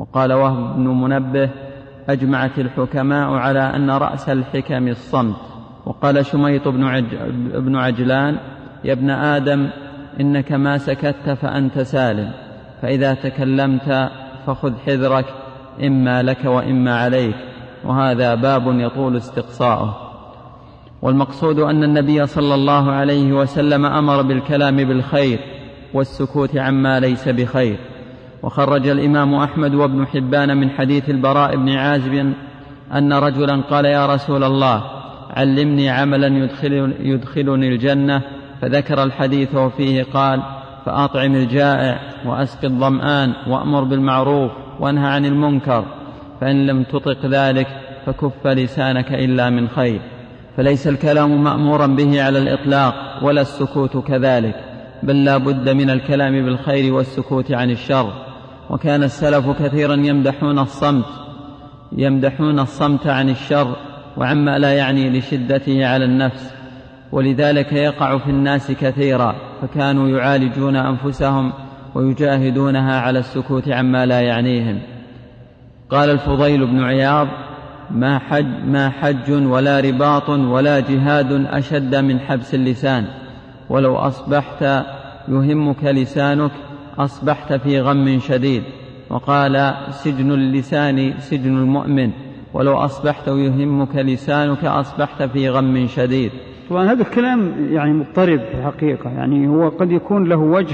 وقال وهب بن منبه: أجمعت الحكماء على أن رأس الحكم الصمت. وقال شميط بن عجلان: يا ابن آدم، إنك ما سكت فأنت سالم، فإذا تكلمت فخذ حذرك، إما لك وإما عليك. وهذا باب يطول استقصاؤه. والمقصود أن النبي صلى الله عليه وسلم أمر بالكلام بالخير والسكوت عما ليس بخير. وخرج الإمام أحمد وابن حبان من حديث البراء بن عازب أن رجلا قال: يا رسول الله، علمني عملا يدخلني الجنة. فذكر الحديث وفيه قال: فأطعم الجائع، وأسق الظمآن، وأمر بالمعروف، وانهى عن المنكر، فإن لم تطق ذلك فكف لسانك إلا من خير. فليس الكلام مأمورا به على الإطلاق، ولا السكوت كذلك، بل لا بد من الكلام بالخير والسكوت عن الشر. وكان السلف كثيرا يمدحون الصمت عن الشر وعما لا يعني لشدته على النفس، ولذلك يقع في الناس كثيرا، فكانوا يعالجون أنفسهم ويجاهدونها على السكوت عما لا يعنيهم. قال الفضيل بن عياض: ما حج ولا رباط ولا جهاد أشد من حبس اللسان، ولو أصبحت يهمك لسانك أصبحت في غم شديد. وقال: سجن اللسان سجن المؤمن، ولو أصبحت يهمك لسانك أصبحت في غم شديد. طبعا هذا الكلام يعني مضطرب في الحقيقة، يعني هو قد يكون له وجه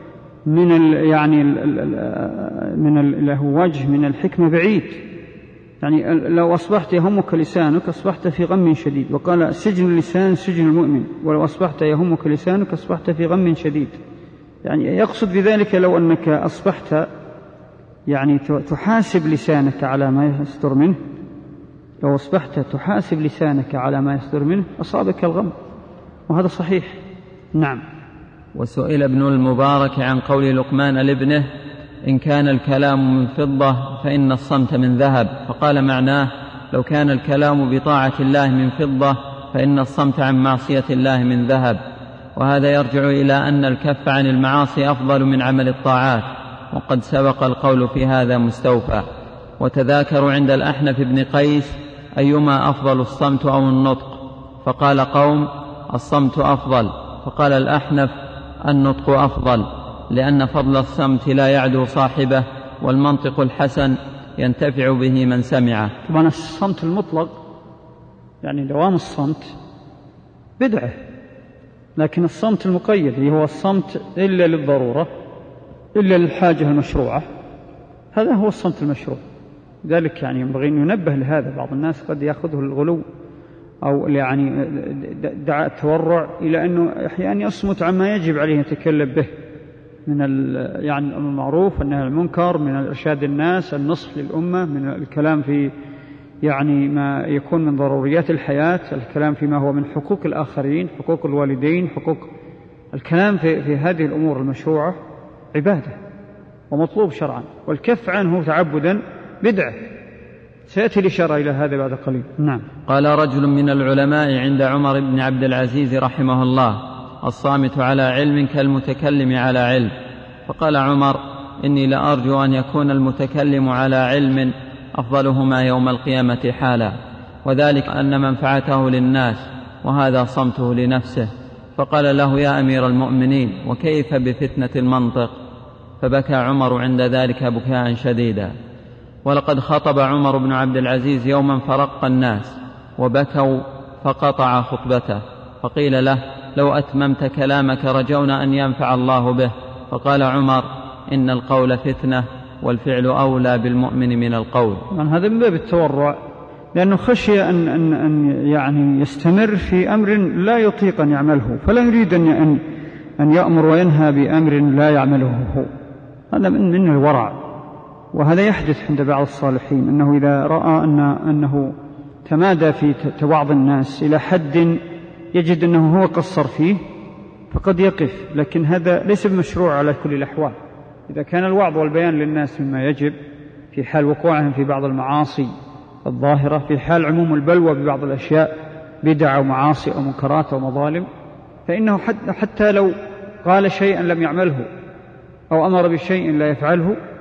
من الحكمة بعيد. يعني لو أصبحت يهمك لسانك أصبحت في غم شديد. وقال: سجن اللسان سجن المؤمن، ولو أصبحت يهمك لسانك أصبحت في غم شديد. يعني يقصد بذلك لو أنك أصبحت يعني تحاسب لسانك على ما يصدر منه، لو أصبحت تحاسب لسانك على ما يصدر منه أصابك الغم، وهذا صحيح. نعم. وسئل ابن المبارك عن قول لقمان لابنه: إن كان الكلام من فضة فإن الصمت من ذهب. فقال: معناه لو كان الكلام بطاعة الله من فضة فإن الصمت عن معصية الله من ذهب. وهذا يرجع إلى أن الكف عن المعاصي أفضل من عمل الطاعات، وقد سبق القول في هذا مستوفى. وتذاكروا عند الأحنف بن قيس أيما أفضل، الصمت أو النطق؟ فقال قوم: الصمت أفضل. فقال الأحنف: النطق أفضل، لأن فضل الصمت لا يعدو صاحبه، والمنطق الحسن ينتفع به من سمعه. طبعا الصمت المطلق يعني دوام الصمت بدعة، لكن الصمت المقيد هو الصمت إلا للضرورة، إلا للحاجة المشروعة، هذا هو الصمت المشروع. ذلك يعني ينبغي أن ينبه لهذا. بعض الناس قد يأخذه الغلو أو يعني دعاء التورع إلى أنه أحيانا يصمت عما يجب عليه أن يتكلم به من يعني الأمر المعروف والنهي عن المنكر، من إرشاد الناس، النصح للأمة، من الكلام في يعني ما يكون من ضروريات الحياة، الكلام فيما هو من حقوق الآخرين، حقوق الوالدين، حقوق الكلام في هذه الأمور المشروعة عبادة ومطلوب شرعا، والكف عنه تعبدا بدعة. سيأتي الإشارة إلى هذا بعد قليل. نعم. قال رجل من العلماء عند عمر بن عبد العزيز رحمه الله: الصامت على علم كالمتكلم على علم. فقال عمر: إني لأرجو أن يكون المتكلم على علم أفضلهما يوم القيامة حالا، وذلك أن منفعته للناس، وهذا صمته لنفسه. فقال له: يا أمير المؤمنين، وكيف بفتنة المنطق؟ فبكى عمر عند ذلك بكاء شديدا. ولقد خطب عمر بن عبد العزيز يوما فرق الناس وبكوا، فقطع خطبته. فقيل له: لو أتممت كلامك رجونا أن ينفع الله به. فقال عمر: إن القول فتنة، والفعل أولى بالمؤمن من القول. هذا من باب التورع، لأنه خشي أن يعني يستمر في أمر لا يطيق أن يعمله، فلا يريد أن يأمر وينهى بأمر لا يعمله هو. هذا من الورع. وهذا يحدث عند بعض الصالحين، أنه إذا رأى أنه تمادى في توعظ الناس إلى حد يجد أنه هو قصر فيه فقد يقف، لكن هذا ليس بمشروع على كل الأحوال. إذا كان الوعظ والبيان للناس مما يجب في حال وقوعهم في بعض المعاصي الظاهرة، في حال عموم البلوى ببعض الأشياء، بدع ومعاصي أو منكرات أو مظالم، فإنه حتى لو قال شيئا لم يعمله أو أمر بشيء لا يفعله،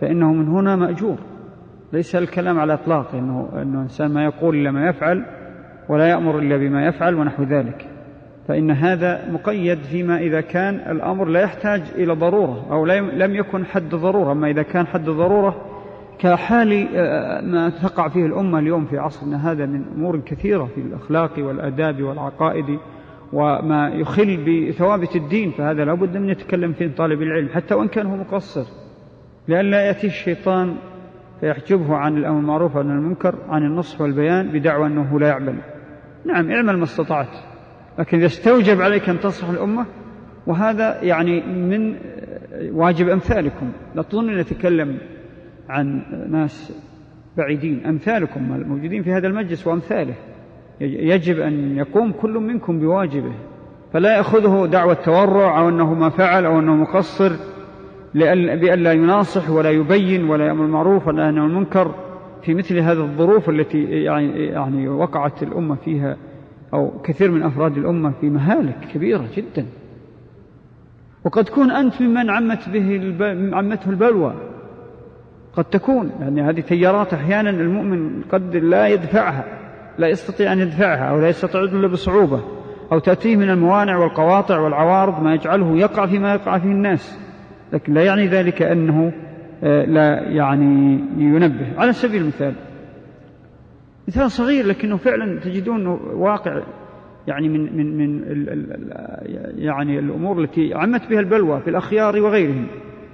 فإنه من هنا مأجور. ليس الكلام على إطلاق إنه إنسان ما يقول إلا ما يفعل ولا يأمر إلا بما يفعل ونحو ذلك، فإن هذا مقيد فيما إذا كان الأمر لا يحتاج إلى ضرورة أو لم يكن حد ضرورة. أما إذا كان حد ضرورة كحال ما تقع فيه الأمة اليوم في عصرنا هذا من أمور كثيرة في الأخلاق والآداب والعقائد وما يخل بثوابت الدين، فهذا لا بد من يتكلم فيه طالب العلم حتى وإن كان هو مقصر، لئلا يأتي الشيطان فيحجبه عن الأمر المعروف وعن المنكر عن النصح والبيان بدعوى أنه لا يعمل. نعم اعمل ما استطعت، لكن إذا استوجب عليك أن تصح الأمة، وهذا يعني من واجب أمثالكم. لا تظن أن نتكلم عن ناس بعيدين، أمثالكم الموجودين في هذا المجلس وأمثاله يجب أن يقوم كل منكم بواجبه، فلا يأخذه دعوة تورع أو أنه ما فعل أو أنه مقصر بأن لا يناصح ولا يبين ولا يأمر المعروف ولا ينهى عن المنكر في مثل هذه الظروف التي يعني وقعت الأمة فيها أو كثير من أفراد الأمة في مهالك كبيرة جدا. وقد تكون أنت ممن عمته البلوى، قد تكون يعني هذه تيارات أحيانا المؤمن قد لا يدفعها، لا يستطيع أن يدفعها أو لا يستطيع إلا بصعوبة، أو تأتيه من الموانع والقواطع والعوارض ما يجعله يقع فيما يقع فيه الناس، لكن لا يعني ذلك أنه لا يعني ينبه. على سبيل المثال مثال صغير لكنه فعلا تجدونه واقع، يعني من يعني الأمور التي عمت بها البلوى في الأخيار وغيرهم.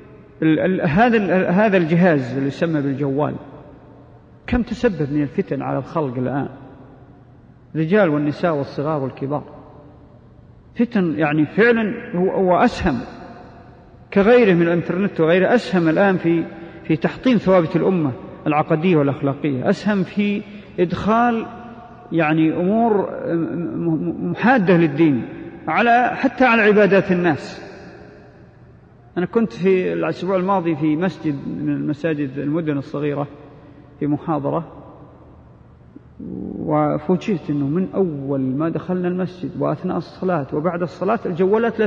هذا الجهاز اللي يسمى بالجوال كم تسبب من الفتن على الخلق الآن، الرجال والنساء والصغار والكبار، فتن يعني فعلا هو أسهم كغيره من الإنترنت وغيره، أسهم الآن في تحطيم ثوابت الأمة العقدية والأخلاقية، أسهم في إدخال يعني أمور محادة للدين حتى على عبادات الناس. أنا كنت في الأسبوع الماضي في مسجد من المساجد المدن الصغيرة في محاضرة، وفوجئت أنه من أول ما دخلنا المسجد وأثناء الصلاة وبعد الصلاة الجوالات لا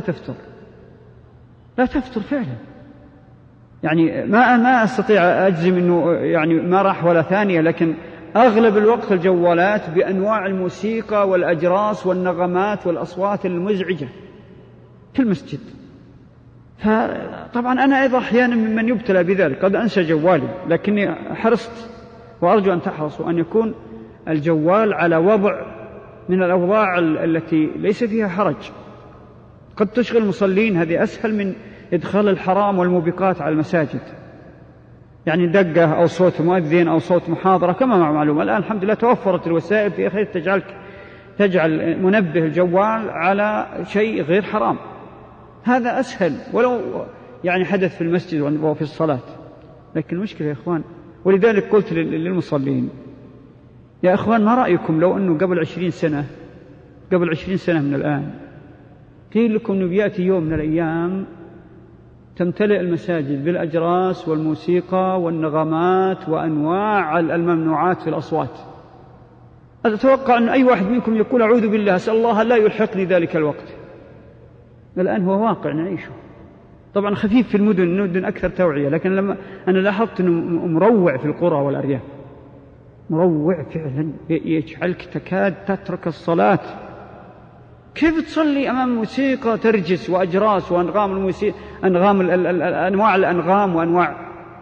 تفتر فعلا. يعني ما أستطيع أجزم أنه يعني ما راح ولا ثانية، لكن أغلب الوقت الجوالات بأنواع الموسيقى والأجراس والنغمات والأصوات المزعجة في المسجد. فطبعا أنا أيضا أحيانا ممن يبتلى بذلك، قد أنسى جوالي، لكني حرصت وأرجو أن تحرصوا أن يكون الجوال على وضع من الأوضاع التي ليس فيها حرج. قد تشغل المصلين، هذه أسهل من إدخال الحرام والموبقات على المساجد، يعني دقة أو صوت مؤذن أو صوت محاضرة. كما معلوم الآن الحمد لله توفرت الوسائل في أخير تجعل منبه الجوال على شيء غير حرام، هذا أسهل ولو يعني حدث في المسجد وفي الصلاة. لكن المشكلة يا إخوان، ولذلك قلت للمصلين يا إخوان ما رأيكم لو أنه قبل 20 سنة من الآن قيل لكم أنه بيأتي يوم من الأيام تمتلئ المساجد بالأجراس والموسيقى والنغمات وأنواع الممنوعات في الأصوات. أتوقع أن أي واحد منكم يقول أعوذ بالله أسأل الله لا يلحقني ذلك الوقت. الآن هو واقع نعيشه، طبعا خفيف في المدن أكثر توعية، لكن لما أنا لاحظت أنه مروع في القرى والأرياف، مروع فعلا يجعلك تكاد تترك الصلاة. كيف تصلي أمام موسيقى ترجس وأجراس وأنغام الموسيقى، أنواع الأنغام وأنواع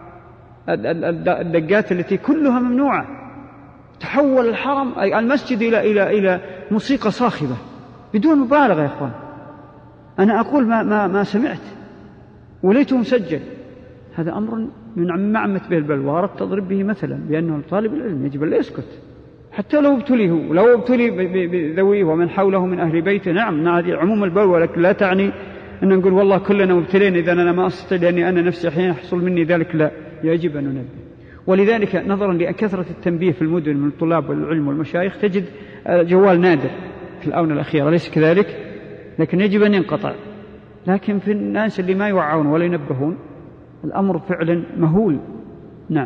الدقات التي كلها ممنوعة. تحول الحرم أي المسجد إلى موسيقى صاخبة بدون مبالغة يا إخوان. أنا أقول ما سمعت وليته مسجل. هذا أمر من عمت به البلوى. أردت تضرب به مثلا بأنه طالب العلم يجب أن لا يسكت حتى لو ابتلي بذويه ومن حوله من أهل بيته. نعم هذه عموم البلوى، لكن لا تعني أن نقول والله كلنا مبتلين إذا أنا ما أستطيع لأني أنا نفسي أحيانا يحصل مني ذلك. لا، يجب أن ننبه. ولذلك نظرا لكثرة التنبيه في المدن من طلاب العلم والمشايخ تجد جوال نادر في الآونة الأخيرة، ليس كذلك؟ لكن يجب أن ينقطع. لكن في الناس اللي ما يوعون ولا ينبهون الأمر فعلا مهول. نعم،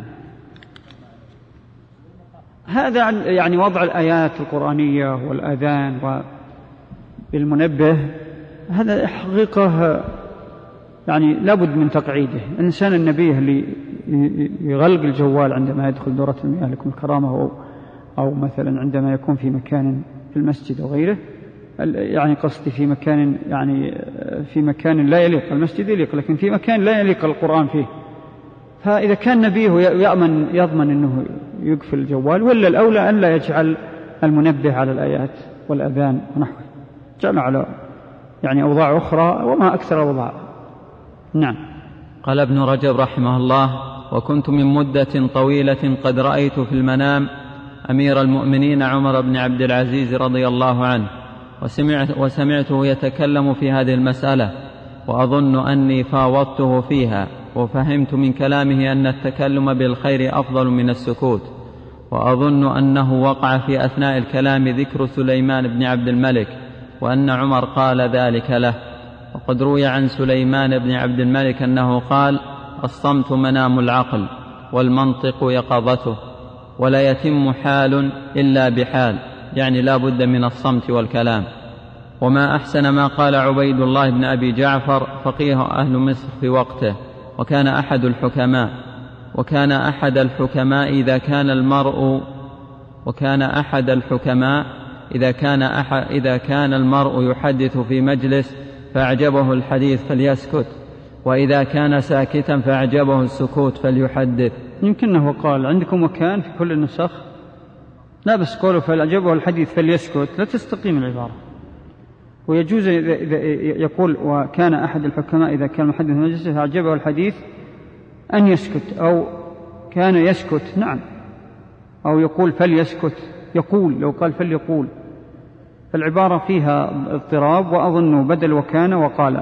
هذا يعني وضع الآيات القرآنية والأذان بالمنبه، هذا حقيقة يعني لابد من تقعيده. الإنسان النبيه اللي يغلق الجوال عندما يدخل دورة المياه لكم الكرامة، أو مثلا عندما يكون في مكان في المسجد أو غيره، يعني قصدي في مكان، يعني في مكان لا يليق، المسجد يليق لكن في مكان لا يليق القرآن فيه، فإذا كان نبيه يضمن أنه يقفل الجوال، ولا الأولى أن لا يجعل المنبه على الآيات والأذان ونحوه، جعل على يعني أوضاع أخرى وما أكثر أوضاع. نعم. قال ابن رجب رحمه الله: وكنت من مدة طويلة قد رأيت في المنام أمير المؤمنين عمر بن عبد العزيز رضي الله عنه، وسمعته يتكلم في هذه المسألة، وأظن أني فاوضته فيها، وفهمت من كلامه أن التكلم بالخير أفضل من السكوت، وأظن أنه وقع في أثناء الكلام ذكر سليمان بن عبد الملك، وأن عمر قال ذلك له. وقد روي عن سليمان بن عبد الملك أنه قال: الصمت منام العقل، والمنطق يقظته، ولا يتم حال إلا بحال، يعني لا بد من الصمت والكلام. وما أحسن ما قال عبيد الله بن أبي جعفر فقيه أهل مصر في وقته، وكان أحد الحكماء إذا كان المرء يحدث في مجلس فأعجبه الحديث فليسكت، وإذا كان ساكتا فأعجبه السكوت فليحدث. يمكنه قال عندكم مكان في كل النسخ، لا بس قوله فأعجبه الحديث فليسكت لا تستقيم العبارة، ويجوز إذا يقول وكان أحد الحكماء إذا كان محدث مجلس فأعجبه الحديث أن يسكت، أو كان يسكت، نعم، أو يقول فليسكت، يقول، لو قال فليقول، فالعبارة فيها اضطراب، وأظن بدل وكان وقال.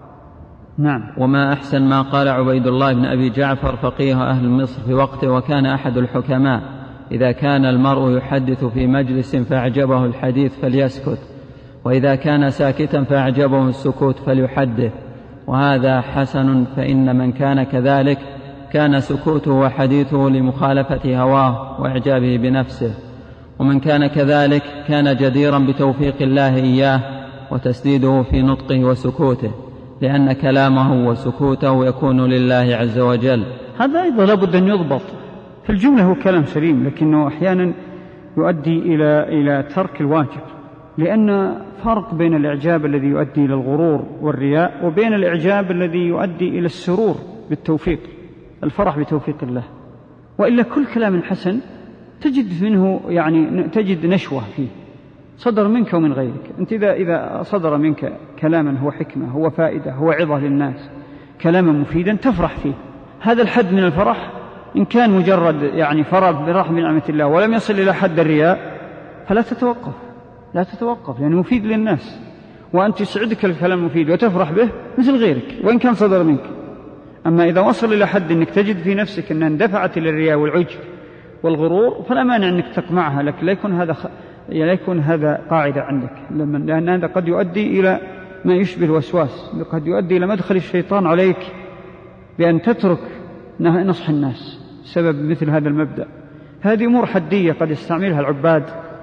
نعم. وما أحسن ما قال عبيد الله بن أبي جعفر فقيه أهل مصر في وقته، وكان أحد الحكماء إذا كان المرء يحدث في مجلس فأعجبه الحديث فليسكت، وإذا كان ساكتا فأعجبه السكوت فليحدث، وهذا حسن، فإن من كان كذلك كان سكوته وحديثه لمخالفة هواه وإعجابه بنفسه، ومن كان كذلك كان جديرا بتوفيق الله إياه وتسديده في نطقه وسكوته، لأن كلامه وسكوته يكون لله عز وجل. هذا أيضا لابد أن يضبط. في الجملة هو كلام سليم، لكنه أحيانا يؤدي إلى ترك الواجب، لأن فرق بين الإعجاب الذي يؤدي إلى الغرور والرياء وبين الإعجاب الذي يؤدي إلى السرور بالتوفيق، الفرح بتوفيق الله. وإلا كل كلام حسن تجد منه، يعني تجد نشوة فيه، صدر منك ومن غيرك. أنت إذا صدر منك كلاما هو حكمة، هو فائدة، هو عظة للناس، كلاما مفيدا تفرح فيه. هذا الحد من الفرح إن كان مجرد يعني فرح بنعمة الله ولم يصل إلى حد الرياء فلا تتوقف، لا تتوقف، لأنه مفيد للناس، وأنت يسعدك الكلام المفيد وتفرح به مثل غيرك وإن كان صدر منك. أما إذا وصل إلى حد أنك تجد في نفسك أنها اندفعت إلى الرياء والعجب والغرور فلا مانع أنك تقمعها، لكن لا يكون هذا قاعدة عندك، لأن هذا قد يؤدي إلى ما يشبه الوسواس، قد يؤدي إلى مدخل الشيطان عليك بأن تترك نصح الناس سبب مثل هذا المبدأ. هذه أمور حدية قد يستعملها العباد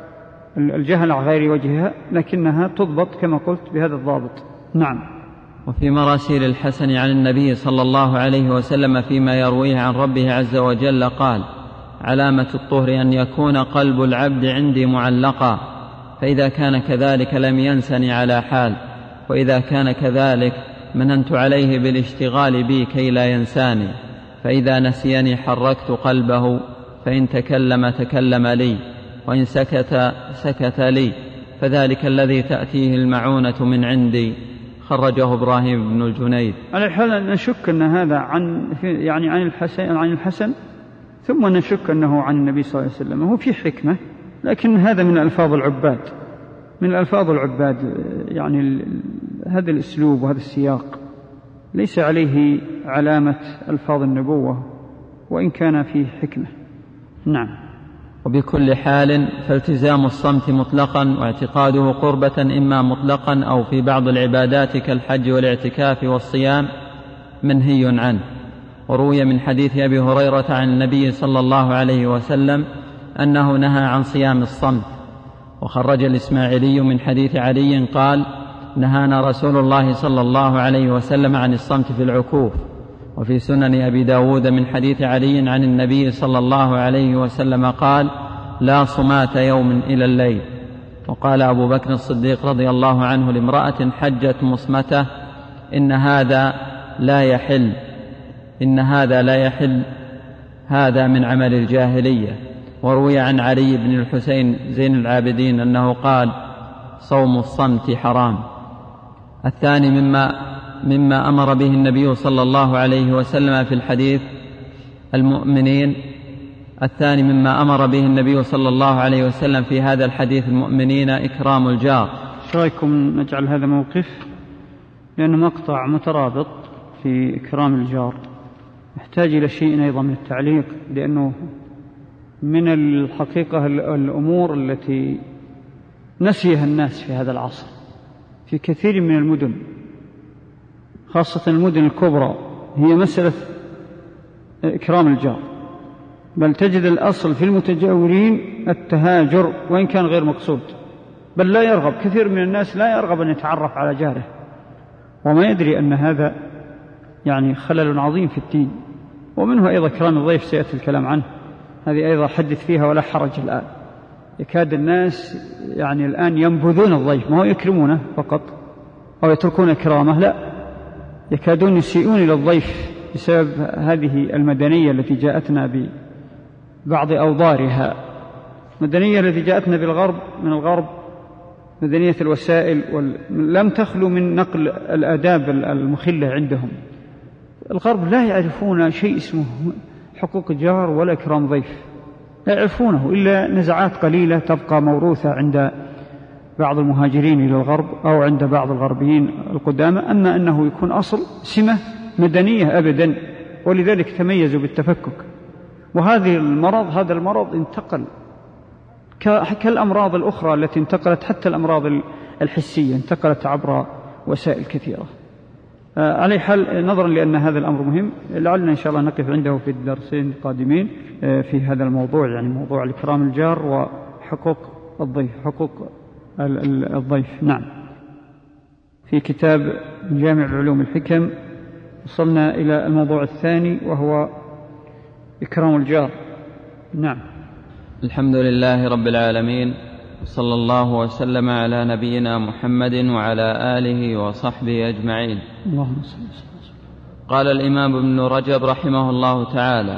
الجهل على غير وجهها، لكنها تضبط كما قلت بهذا الضابط. نعم. وفي مراسيل الحسن عن النبي صلى الله عليه وسلم فيما يرويه عن ربه عز وجل قال: علامة الطهر أن يكون قلب العبد عندي معلقا، فإذا كان كذلك لم ينسني على حال، وإذا كان كذلك مننت عليه بالاشتغال بي كي لا ينساني، فإذا نسيني حركت قلبه، فإن تكلم لي، وإن سكت لي، فذلك الذي تأتيه المعونة من عندي. خرجه إبراهيم بن الجنيد. على الحال نشك أن هذا عن الحسن ثم نشك أنه عن النبي صلى الله عليه وسلم. هو في حكمة، لكن هذا من ألفاظ العباد، يعني هذا الأسلوب وهذا السياق ليس عليه علامة ألفاظ النبوة، وإن كان فيه حكمة. نعم. وبكل حال فالتزام الصمت مطلقا واعتقاده قربة إما مطلقا أو في بعض العبادات كالحج والاعتكاف والصيام منهي عنه. وروي من حديث أبي هريرة عن النبي صلى الله عليه وسلم أنه نهى عن صيام الصمت. وخرج الإسماعيلي من حديث علي قال: نهانا رسول الله صلى الله عليه وسلم عن الصمت في العكوف. وفي سنن أبي داود من حديث علي عن النبي صلى الله عليه وسلم قال: لا صمات يوم إلى الليل. وقال أبو بكر الصديق رضي الله عنه لامرأة حجت مصمته: إن هذا لا يحل، هذا من عمل الجاهلية. وروي عن علي بن الحسين زين العابدين أنه قال: صوم الصمت حرام. الثاني مما أمر به النبي صلى الله عليه وسلم في الحديث في هذا الحديث المؤمنين إكرام الجار. شو رأيكم نجعل هذا موقف، لأنه مقطع مترابط في إكرام الجار، يحتاج إلى شيء أيضا من التعليق، لأنه من الحقيقة الأمور التي نسيها الناس في هذا العصر في كثير من المدن، خاصة المدن الكبرى، هي مسألة إكرام الجار. بل تجد الأصل في المتجاورين التهاجر وإن كان غير مقصود، بل لا يرغب كثير من الناس لا يرغب أن يتعرف على جاره، وما يدري أن هذا يعني خلل عظيم في الدين. ومنه أيضا إكرام الضيف، سيأتي الكلام عنه، هذه أيضا حدث فيها ولا حرج. الآن يكاد الناس يعني الآن ينبذون الضيف، ما هو يكرمونه فقط أو يتركون إكرامه، لا، يكادون يسيئون إلى الضيف بسبب هذه المدنية التي جاءتنا ببعض أوضارها. المدنية التي جاءتنا من الغرب مدنية الوسائل، لم تخلو من نقل الآداب المخلة عندهم. الغرب لا يعرفون شيء اسمه حقوق جار ولا إكرام ضيف، لا يعرفونه إلا نزعات قليلة تبقى موروثة عند بعض المهاجرين إلى الغرب أو عند بعض الغربيين القدامى، أما أنه يكون أصل سمة مدنية أبدا. ولذلك تميزوا بالتفكك. وهذا المرض انتقل كالأمراض الأخرى التي انتقلت، حتى الأمراض الحسية انتقلت عبر وسائل كثيرة. على حال، نظرا لأن هذا الأمر مهم، لعلنا إن شاء الله نقف عنده في الدرسين القادمين في هذا الموضوع، يعني موضوع الإكرام الجار وحقوق الضيف، حقوق الضيف. نعم. في كتاب جامع العلوم الحكم وصلنا إلى الموضوع الثاني وهو إكرام الجار. نعم. الحمد لله رب العالمين، صلى الله وسلم على نبينا محمد وعلى آله وصحبه أجمعين. اللهم صل وسلم. قال الإمام ابن رجب رحمه الله تعالى: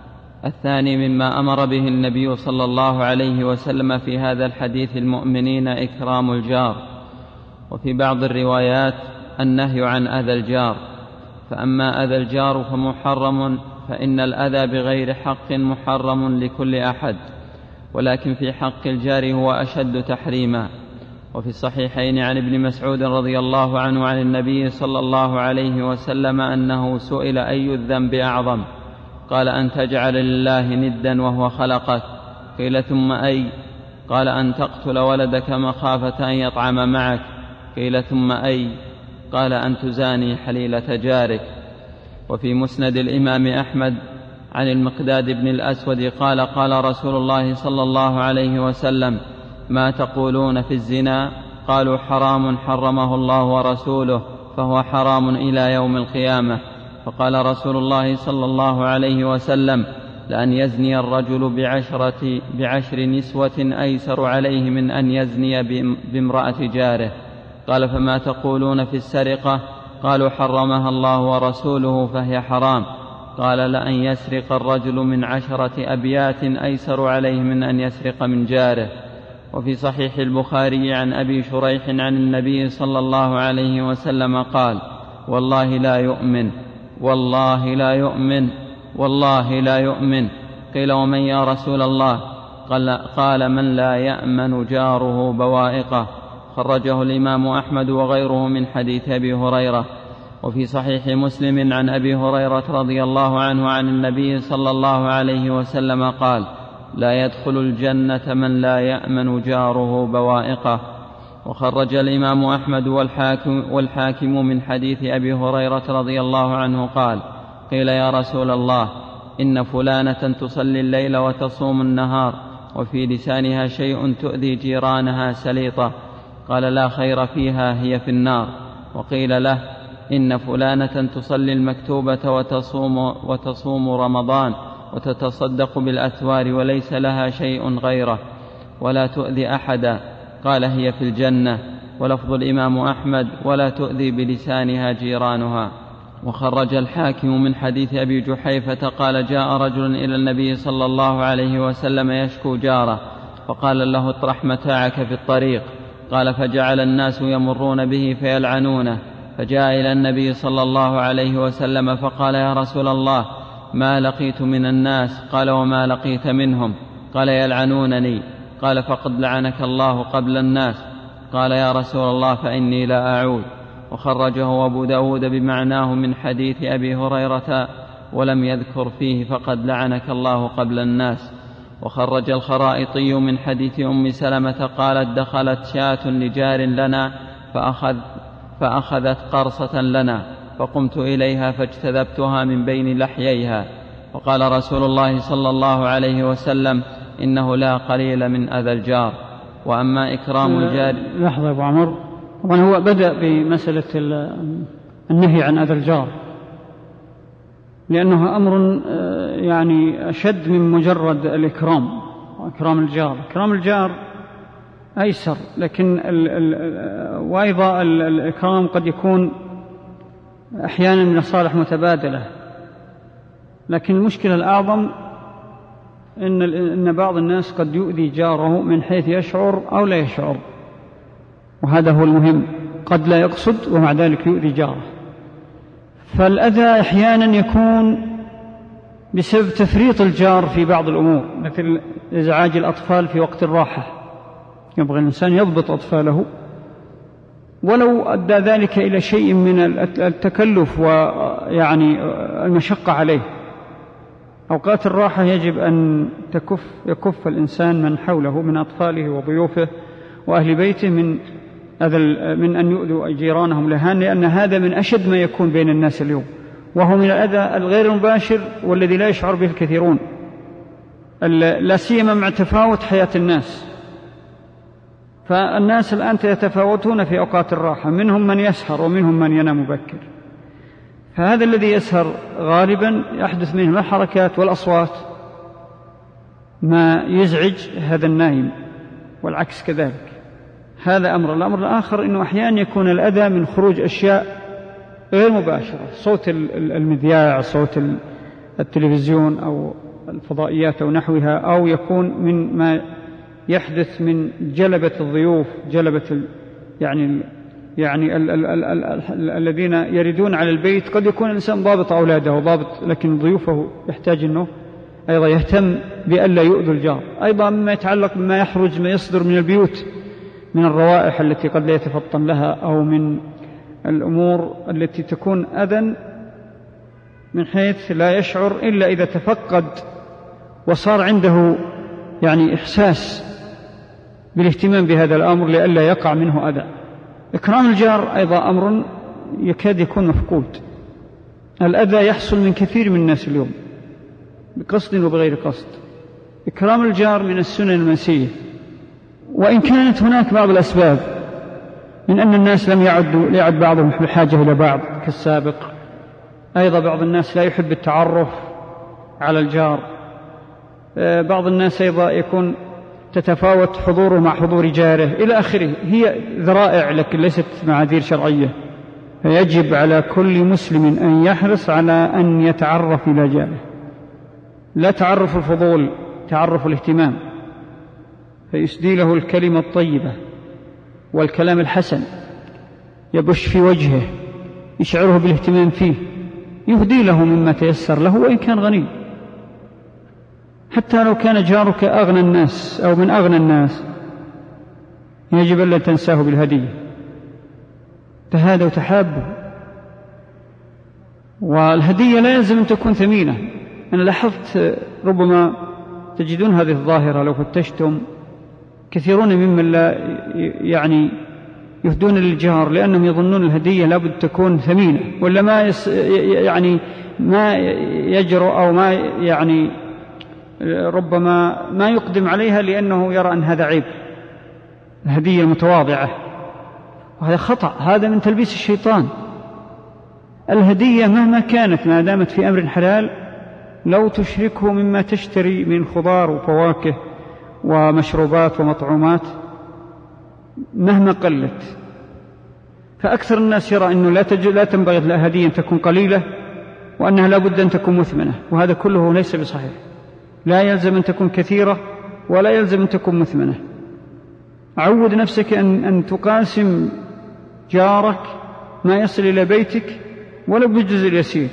الثاني مما أمر به النبي صلى الله عليه وسلم في هذا الحديث المؤمنين إكرام الجار. وفي بعض الروايات النهي عن أذى الجار. فأما أذى الجار فمحرم، فإن الأذى بغير حق محرم لكل أحد، ولكن في حق الجار هو أشد تحريما. وفي الصحيحين عن ابن مسعود رضي الله عنه عن النبي صلى الله عليه وسلم أنه سئل: أي الذنب أعظم؟ قال: أن تجعل لله ندا وهو خلقك. قيل: ثم أي؟ قال: أن تقتل ولدك مخافة أن يطعم معك. قيل: ثم أي؟ قال: أن تزاني حليلة جارك. وفي مسند الإمام أحمد عن المقداد بن الأسود قال: قال رسول الله صلى الله عليه وسلم: ما تقولون في الزنا؟ قالوا: حرام حرمه الله ورسوله، فهو حرام إلى يوم القيامة. فقال رسول الله صلى الله عليه وسلم: لأن يزني الرجل بعشر نسوة أيسر عليه من أن يزني بامرأة جاره. قال: فما تقولون في السرقة؟ قالوا: حرمها الله ورسوله فهي حرام. قال: لأن يسرق الرجل من 10 أبيات أيسر عليه من أن يسرق من جاره. وفي صحيح البخاري عن أبي شريح عن النبي صلى الله عليه وسلم قال: والله لا يؤمن، والله لا يؤمن، والله لا يؤمن. قيل: ومن يا رسول الله؟ قال: من لا يأمن جاره بوائقه. خرجه الإمام أحمد وغيره من حديث أبي هريرة. وفي صحيح مسلم عن أبي هريرة رضي الله عنه عن النبي صلى الله عليه وسلم قال: لا يدخل الجنة من لا يأمن جاره بوائقه. وخرج الإمام أحمد والحاكم من حديث أبي هريرة رضي الله عنه قال: قيل: يا رسول الله، إن فلانة تصلي الليل وتصوم النهار، وفي لسانها شيء تؤذي جيرانها سليطة. قال: لا خير فيها، هي في النار. وقيل له: إن فلانة تصلي المكتوبة وتصوم رمضان وتتصدق بالأثوار وليس لها شيء غيره ولا تؤذي أحدا، قال هي في الجنة. ولفظ الإمام أحمد ولا تؤذي بلسانها جيرانها. وخرج الحاكم من حديث أبي جحيفة قال جاء رجل إلى النبي صلى الله عليه وسلم يشكو جاره، فقال له اطرح متاعك في الطريق، قال فجعل الناس يمرون به فيلعنونه، فجاء إلى النبي صلى الله عليه وسلم فقال يا رسول الله ما لقيت من الناس؟ قال وما لقيت منهم؟ قال يلعنونني. قال فقد لعنك الله قبل الناس. قال يا رسول الله فإني لا أعود. وخرجه أبو داود بمعناه من حديث أبي هريرة ولم يذكر فيه فقد لعنك الله قبل الناس. وخرج الخرائطي من حديث أم سلمة قالت دخلت شاة لجار لنا فأخذت قرصة لنا فقمت إليها فاجتذبتها من بين لحييها، وقال رسول الله صلى الله عليه وسلم إنه لا قليل من أذى الجار. وأما إكرام الجار. لحظة أبو عمر، طبعا هو بدأ بمسألة النهي عن أذى الجار لأنه أمر يعني أشد من مجرد الإكرام وإكرام الجار. إكرام الجار أيسر، لكن وأيضا الإكرام قد يكون أحيانا من صالح متبادلة، لكن المشكلة الأعظم إن بعض الناس قد يؤذي جاره من حيث يشعر أو لا يشعر، وهذا هو المهم، قد لا يقصد ومع ذلك يؤذي جاره. فالأذى أحيانا يكون بسبب تفريط الجار في بعض الأمور، مثل إزعاج الأطفال في وقت الراحة. يبغى الإنسان يضبط أطفاله ولو أدى ذلك إلى شيء من التكلف ويعني المشقة عليه. أوقات الراحة يجب أن يكف الإنسان من حوله من أطفاله وضيوفه وأهل بيته من أن يؤذوا جيرانهم لهان، لأن هذا من أشد ما يكون بين الناس اليوم، وهو من الأذى الغير المباشر والذي لا يشعر به الكثيرون، لا سيما مع تفاوت حياة الناس. فالناس الآن يتفاوتون في أوقات الراحة، منهم من يسهر ومنهم من ينام مبكر. فهذا الذي يسهر غالبا يحدث منه الحركات والأصوات ما يزعج هذا النائم، والعكس كذلك. هذا أمر. الأمر الآخر أنه أحيانا يكون الأذى من خروج أشياء غير مباشرة، صوت المذياع، صوت التلفزيون أو الفضائيات أو نحوها، أو يكون من ما يحدث من جلبة الضيوف، جلبة الذين يردون على البيت. قد يكون الإنسان ضابط أولاده وضابط، لكن ضيوفه يحتاج أنه أيضا يهتم بألا يؤذوا الجار. أيضا مما يتعلق بما يخرج ما يصدر من البيوت من الروائح التي قد لا يتفطن لها، أو من الأمور التي تكون أذى من حيث لا يشعر إلا إذا تفقد وصار عنده يعني إحساس بالاهتمام بهذا الأمر لئلا يقع منه أذى. إكرام الجار أيضا أمر يكاد يكون مفقود. الأذى يحصل من كثير من الناس اليوم بقصد وبغير قصد. إكرام الجار من السنن المنسية، وإن كانت هناك بعض الأسباب من أن الناس لم يعد بعضهم بحاجة إلى بعض كالسابق. أيضا بعض الناس لا يحب التعرف على الجار. بعض الناس أيضا يكون تتفاوت حضوره مع حضور جاره إلى آخره. هي ذرائع لكن ليست معاذير شرعية. فيجب على كل مسلم أن يحرص على أن يتعرف إلى جاره، لا تعرف الفضول، تعرف الاهتمام، فيسدي له الكلمة الطيبة والكلام الحسن، يبش في وجهه، يشعره بالاهتمام فيه، يهدي له مما تيسر له وإن كان غني. حتى لو كان جارك أغنى الناس أو من أغنى الناس يجب أن لا تنساه بالهدية. تهادوا وتحابوا. والهدية لا يلزم أن تكون ثمينة. أنا لاحظت ربما تجدون هذه الظاهرة لو فتشتم، كثيرون ممن لا يعني يهدون للجار لأنهم يظنون الهدية لابد تكون ثمينة، ولا ما يجرؤ أو ما يعني ربما ما يقدم عليها لأنه يرى أن هذا عيب، الهدية المتواضعة. وهذا خطأ، هذا من تلبيس الشيطان. الهدية مهما كانت ما دامت في أمر حلال، لو تشركه مما تشتري من خضار وفواكه ومشروبات ومطعومات مهما قلت. فأكثر الناس يرى أنه لا تنبغي الهدية أن تكون قليلة، وأنها لا بد أن تكون مثمنة، وهذا كله ليس بصحيح. لا يلزم أن تكون كثيرة ولا يلزم أن تكون مثمنة. عود نفسك أن تقاسم جارك ما يصل إلى بيتك ولو بالجزء اليسير،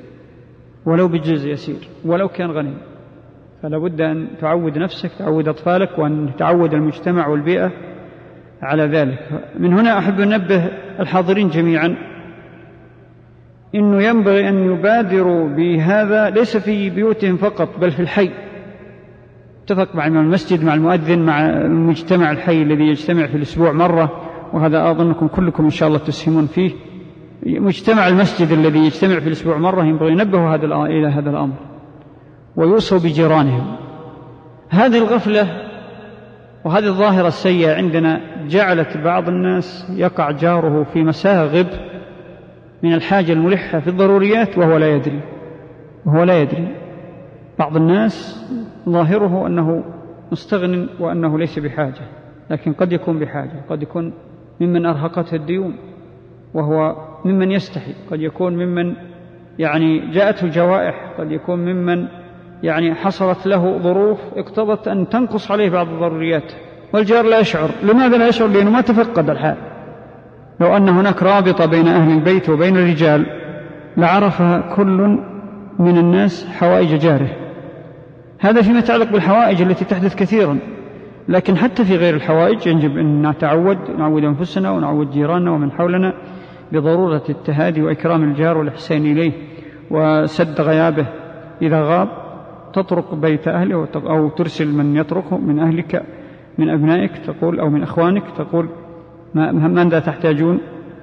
ولو كان غني. فلا بد أن تعود نفسك، تعود أطفالك، وأن تعود المجتمع والبيئة على ذلك. من هنا أحب أن أنبه الحاضرين جميعا إنه ينبغي أن يبادروا بهذا ليس في بيوتهم فقط بل في الحي. اتفق مع المسجد، مع المؤذن، مع المجتمع الحي الذي يجتمع في الأسبوع مرة، وهذا أظنكم كلكم إن شاء الله تسهمون فيه. مجتمع المسجد الذي يجتمع في الأسبوع مرة ينبغي ينبهوا إلى هذا الأمر ويوصوا بجيرانهم. هذه الغفلة وهذه الظاهرة السيئة عندنا جعلت بعض الناس يقع جاره في مساغب من الحاجة الملحة في الضروريات وهو لا يدري. بعض الناس ظاهره أنه مستغن وأنه ليس بحاجة، لكن قد يكون بحاجة، قد يكون ممن أرهقته الديون وهو ممن يستحي، قد يكون ممن جاءته الجوائح، قد يكون ممن حصلت له ظروف اقتضت أن تنقص عليه بعض الضروريات، والجار لا يشعر. لماذا لا يشعر؟ لأنه ما تفقد الحال. لو أن هناك رابطة بين أهل البيت وبين الرجال لعرف كل من الناس حوائج جاره. هذا فيما يتعلق بالحوائج التي تحدث كثيرا، لكن حتى في غير الحوائج يجب أن نعود أنفسنا ونعود جيراننا ومن حولنا بضرورة التهادي وإكرام الجار والإحسان إليه وسد غيابه. إذا غاب تطرق بيت أهله أو ترسل من يطرقه من أهلك، من أبنائك تقول، أو من أخوانك تقول ماذا تحتاجون؟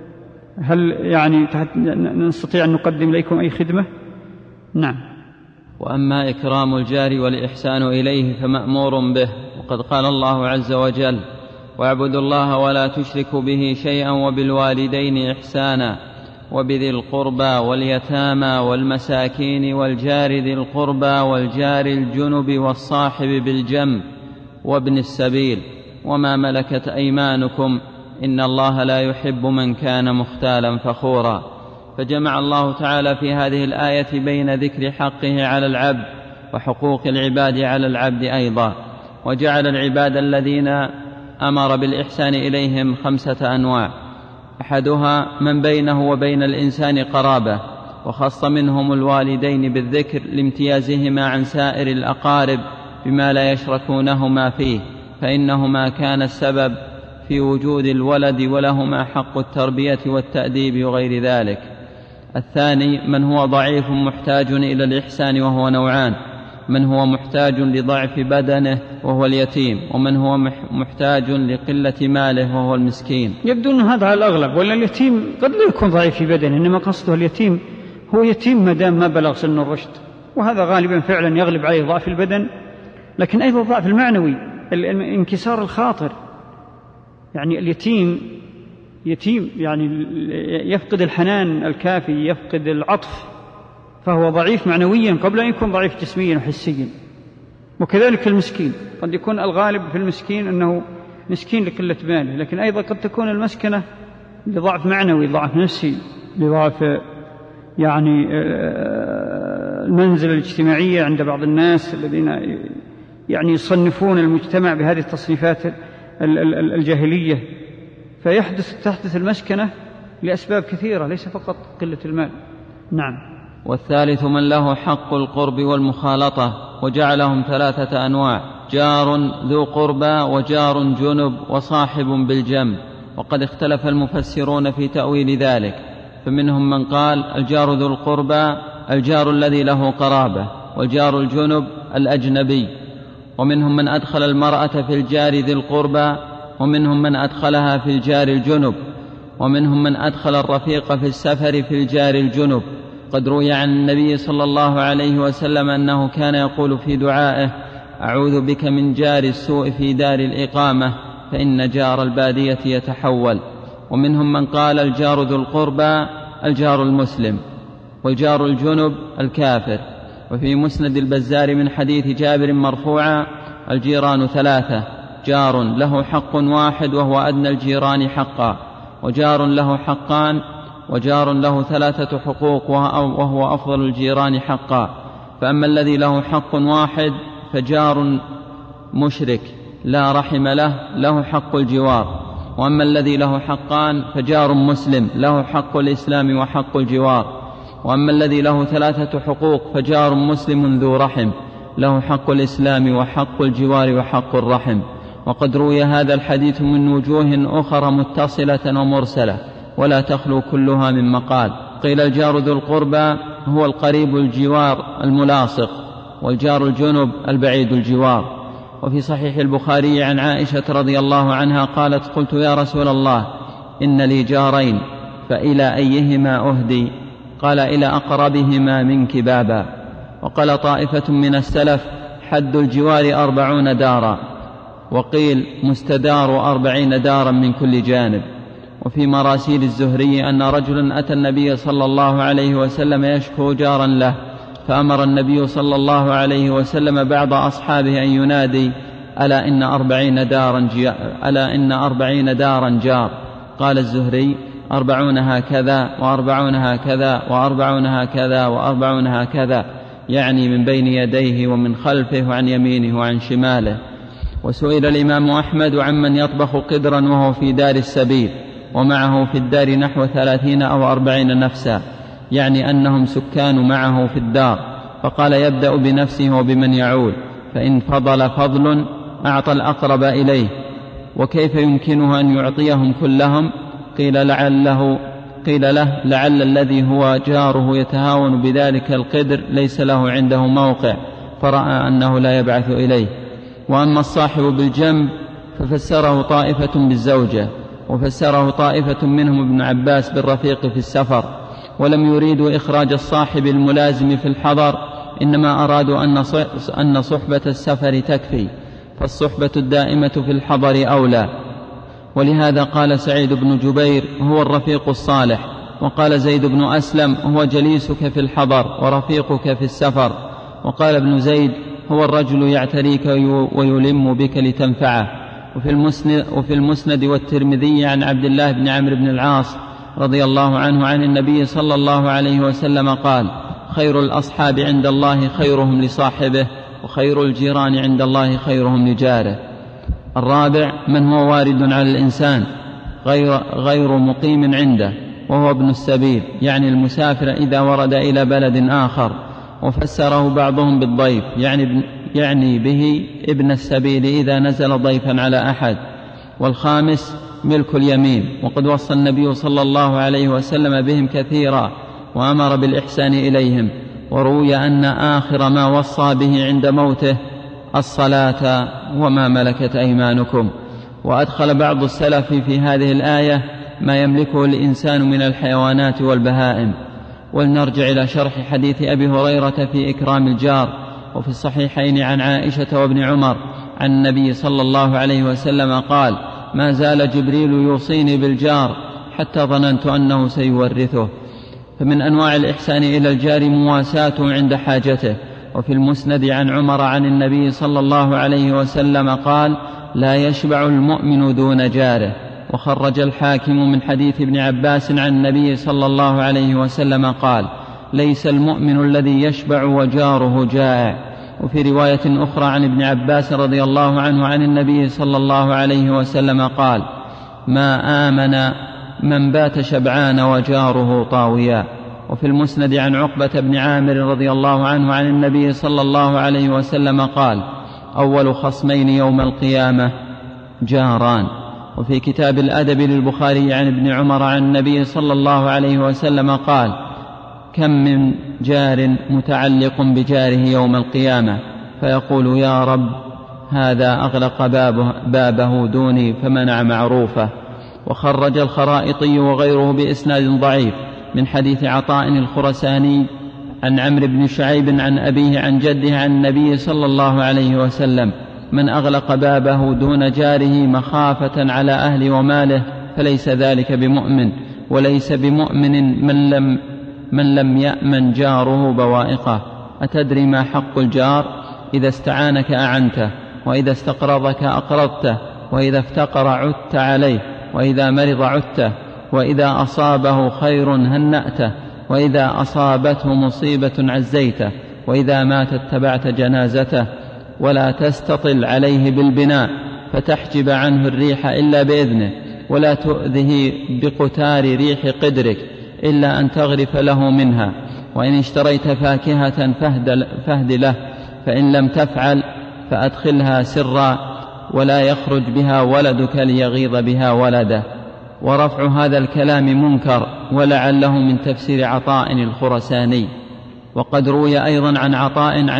هل نستطيع أن نقدم إليكم أي خدمة؟ نعم. وأما إكرام الجار والإحسان إليه فمأمور به، وقد قال الله عز وجل: واعبدوا الله ولا تشركوا به شيئا وبالوالدين إحسانا وبذي القربى واليتامى والمساكين والجار ذي القربى والجار الجنب والصاحب بالجنب وابن السبيل وما ملكت أيمانكم إن الله لا يحب من كان مختالا فخورا. فجمع الله تعالى في هذه الآية بين ذكر حقه على العبد وحقوق العباد على العبد أيضا، وجعل العباد الذين أمر بالإحسان إليهم 5 أنواع: أحدها من بينه وبين الإنسان قرابة، وخص منهم الوالدين بالذكر لامتيازهما عن سائر الأقارب بما لا يشركونهما فيه، فإنهما كان السبب في وجود الولد ولهما حق التربية والتأديب وغير ذلك. الثاني من هو ضعيف محتاج إلى الإحسان، وهو نوعان: من هو محتاج لضعف بدنه وهو اليتيم، ومن هو محتاج لقلة ماله وهو المسكين. يبدو أن هذا على الأغلب، ولا اليتيم قد لا يكون ضعيف في بدنه، إنما قصده اليتيم هو يتيم ما دام ما بلغ سن الرشد، وهذا غالبا فعلا يغلب عليه ضعف البدن، لكن أيضا ضعف المعنوي، انكسار الخاطر. اليتيم يفقد الحنان الكافي، يفقد العطف، فهو ضعيف معنويا قبل أن يكون ضعيف جسميا وحسيا. وكذلك المسكين، قد يكون الغالب في المسكين أنه مسكين لقلة ماله، لكن أيضا قد تكون المسكنة لضعف معنوي، ضعف نفسي، لضعف المنزلة الاجتماعية عند بعض الناس الذين يصنفون المجتمع بهذه التصنيفات الجاهلية، تحدث المسكنة لأسباب كثيرة ليس فقط قلة المال. نعم. والثالث من له حق القرب والمخالطة، وجعلهم 3 أنواع: جار ذو قربى وجار جنب وصاحب بالجنب. وقد اختلف المفسرون في تأويل ذلك، فمنهم من قال الجار ذو القربى الجار الذي له قرابة، والجار الجنب الأجنبي. ومنهم من أدخل المرأة في الجار ذي القربى، ومنهم من أدخلها في الجار الجنب، ومنهم من أدخل الرفيق في السفر في الجار الجنب. قد روي عن النبي صلى الله عليه وسلم أنه كان يقول في دعائه: أعوذ بك من جار السوء في دار الإقامة فإن جار البادية يتحول. ومنهم من قال الجار ذو القربى الجار المسلم، والجار الجنب الكافر. وفي مسند البزار من حديث جابر مرفوعا: الجيران ثلاثة: جار له حق واحد وهو أدنى الجيران حقا، وجار له حقان، وجار له 3 حقوق وهو أفضل الجيران حقا. فأما الذي له حق واحد فجار مشرك لا رحم له، له حق الجوار. وأما الذي له حقان فجار مسلم له حق الإسلام وحق الجوار. وأما الذي له 3 حقوق فجار مسلم ذو رحم له حق الإسلام وحق الجوار وحق الرحم. وقد روي هذا الحديث من وجوه أخرى متصلة ومرسلة ولا تخلو كلها من مقال. قيل: الجار ذو القربى هو القريب الجوار الملاصق، والجار الجنب البعيد الجوار. وفي صحيح البخاري عن عائشة رضي الله عنها قالت: قلت: يا رسول الله، إن لي جارين، فإلى أيهما أهدي؟ قال: إلى أقربهما منك بابا. وقال طائفة من السلف: حد الجوار 40 دارا، وقيل مستدار 40 دارا من كل جانب. وفي مراسيل الزهري أن رجلا أتى النبي صلى الله عليه وسلم يشكو جارا له، فأمر النبي صلى الله عليه وسلم بعض أصحابه أن ينادي: ألا إن 40 دارا جار. قال الزهري: 40 هكذا، و40 هكذا، و40 هكذا، و40 هكذا، يعني من بين يديه ومن خلفه وعن يمينه وعن شماله. وسئل الإمام أحمد عمن يطبخ قدرا وهو في دار السبيل ومعه في الدار نحو 30 أو 40 نفسا، يعني أنهم سكان معه في الدار، فقال: يبدأ بنفسه وبمن يعول، فإن فضل فضل أعطى الأقرب إليه. وكيف يمكنه أن يعطيهم كلهم؟ قيل له: لعل الذي هو جاره يتهاون بذلك القدر ليس له عنده موقع، فرأى أنه لا يبعث إليه. وأما الصاحب بالجنب ففسره طائفة بالزوجة، وفسره طائفة منهم ابن عباس بالرفيق في السفر، ولم يريدوا إخراج الصاحب الملازم في الحضر، إنما أرادوا أن صحبة السفر تكفي، فالصحبة الدائمة في الحضر أولى. ولهذا قال سعيد بن جبير: هو الرفيق الصالح. وقال زيد بن أسلم: هو جليسك في الحضر ورفيقك في السفر. وقال ابن زيد: هو الرجل يعتريك ويلم بك لتنفعه. وفي المسند والترمذي عن عبد الله بن عمرو بن العاص رضي الله عنه عن النبي صلى الله عليه وسلم قال: خير الأصحاب عند الله خيرهم لصاحبه، وخير الجيران عند الله خيرهم لجاره. الرابع: من هو وارد على الإنسان غير مقيم عنده، وهو ابن السبيل، يعني المسافر إذا ورد إلى بلد آخر. وفسره بعضهم بالضيف، يعني به ابن السبيل إذا نزل ضيفا على أحد. والخامس: ملك اليمين، وقد وصى النبي صلى الله عليه وسلم بهم كثيرا وأمر بالإحسان إليهم. وروي أن آخر ما وصى به عند موته: الصلاة وما ملكت أيمانكم. وأدخل بعض السلف في هذه الآية ما يملكه الإنسان من الحيوانات والبهائم. ولنرجع إلى شرح حديث أبي هريرة في إكرام الجار. وفي الصحيحين عن عائشة وابن عمر عن النبي صلى الله عليه وسلم قال: ما زال جبريل يوصيني بالجار حتى ظننت أنه سيورثه. فمن أنواع الإحسان إلى الجار مواساته عند حاجته. وفي المسند عن عمر عن النبي صلى الله عليه وسلم قال: لا يشبع المؤمن دون جاره. وخرج الحاكم من حديث ابن عباس عن النبي صلى الله عليه وسلم قال: ليس المؤمن الذي يشبع وجاره جائع. وفي رواية أخرى عن ابن عباس رضي الله عنه عن النبي صلى الله عليه وسلم قال: ما آمن من بات شبعان وجاره طاويا. وفي المسند عن عقبة بن عامر رضي الله عنه عن النبي صلى الله عليه وسلم قال: أول خصمين يوم القيامة جاران. وفي كتاب الأدب للبخاري عن ابن عمر عن النبي صلى الله عليه وسلم قال: كم من جار متعلق بجاره يوم القيامة فيقول: يا رب، هذا أغلق بابه دوني فمنع معروفه. وخرج الخرائطي وغيره بإسناد ضعيف من حديث عطاء الخرساني عن عمرو بن شعيب عن أبيه عن جده عن النبي صلى الله عليه وسلم: من أغلق بابه دون جاره مخافة على أهله وماله فليس ذلك بمؤمن، وليس بمؤمن من لم يأمن جاره بوائقه. أتدري ما حق الجار؟ إذا استعانك أعنته، وإذا استقرضك أقرضته، وإذا افتقر عدت عليه، وإذا مرض عدته، وإذا أصابه خير هنأته، وإذا أصابته مصيبة عزيته، وإذا مات اتبعت جنازته. ولا تستطل عليه بالبناء فتحجب عنه الريح إلا بإذنه، ولا تؤذه بقتار ريح قدرك إلا أن تغرف له منها. وإن اشتريت فاكهة فاهد له، فإن لم تفعل فأدخلها سرا، ولا يخرج بها ولدك ليغيظ بها ولده. ورفع هذا الكلام منكر، ولعله من تفسير عطاء الخرساني. وقد روي أيضا عن عطاء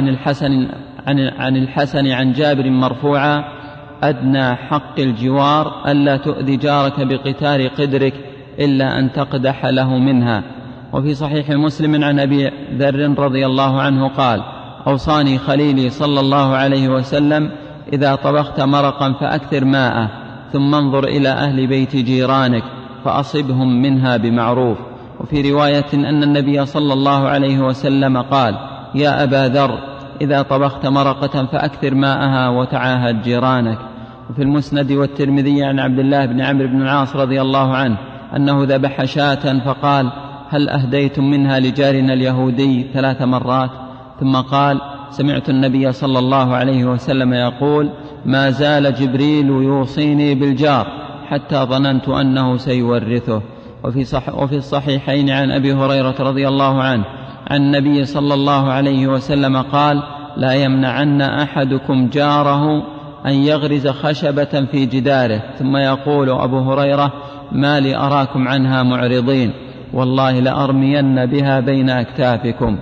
عن الحسن عن جابر مرفوعا: أدنى حق الجوار ألا تؤذي جارك بقتار قدرك إلا أن تقدح له منها. وفي صحيح مسلم عن أبي ذر رضي الله عنه قال: أوصاني خليلي صلى الله عليه وسلم: إذا طبخت مرقا فأكثر ماءه، ثم انظر إلى أهل بيت جيرانك فأصبهم منها بمعروف. وفي رواية أن النبي صلى الله عليه وسلم قال: يا أبا ذر، إذا طبخت مرقة فأكثر ماءها وتعاهد جيرانك. وفي المسند والترمذي عن عبد الله بن عمرو بن العاص رضي الله عنه أنه ذبح شاة فقال: هل أهديتم منها لجارنا اليهودي 3 مرات؟ ثم قال: سمعت النبي صلى الله عليه وسلم يقول: ما زال جبريل يوصيني بالجار حتى ظننت أنه سيورثه. وفي الصحيحين عن أبي هريرة رضي الله عنه عن النبي صلى الله عليه وسلم قال: لا يمنعن أحدكم جاره أن يغرز خشبة في جداره. ثم يقول أبو هريرة: ما لي أراكم عنها معرضين، والله لأرمين بها بين أكتافكم.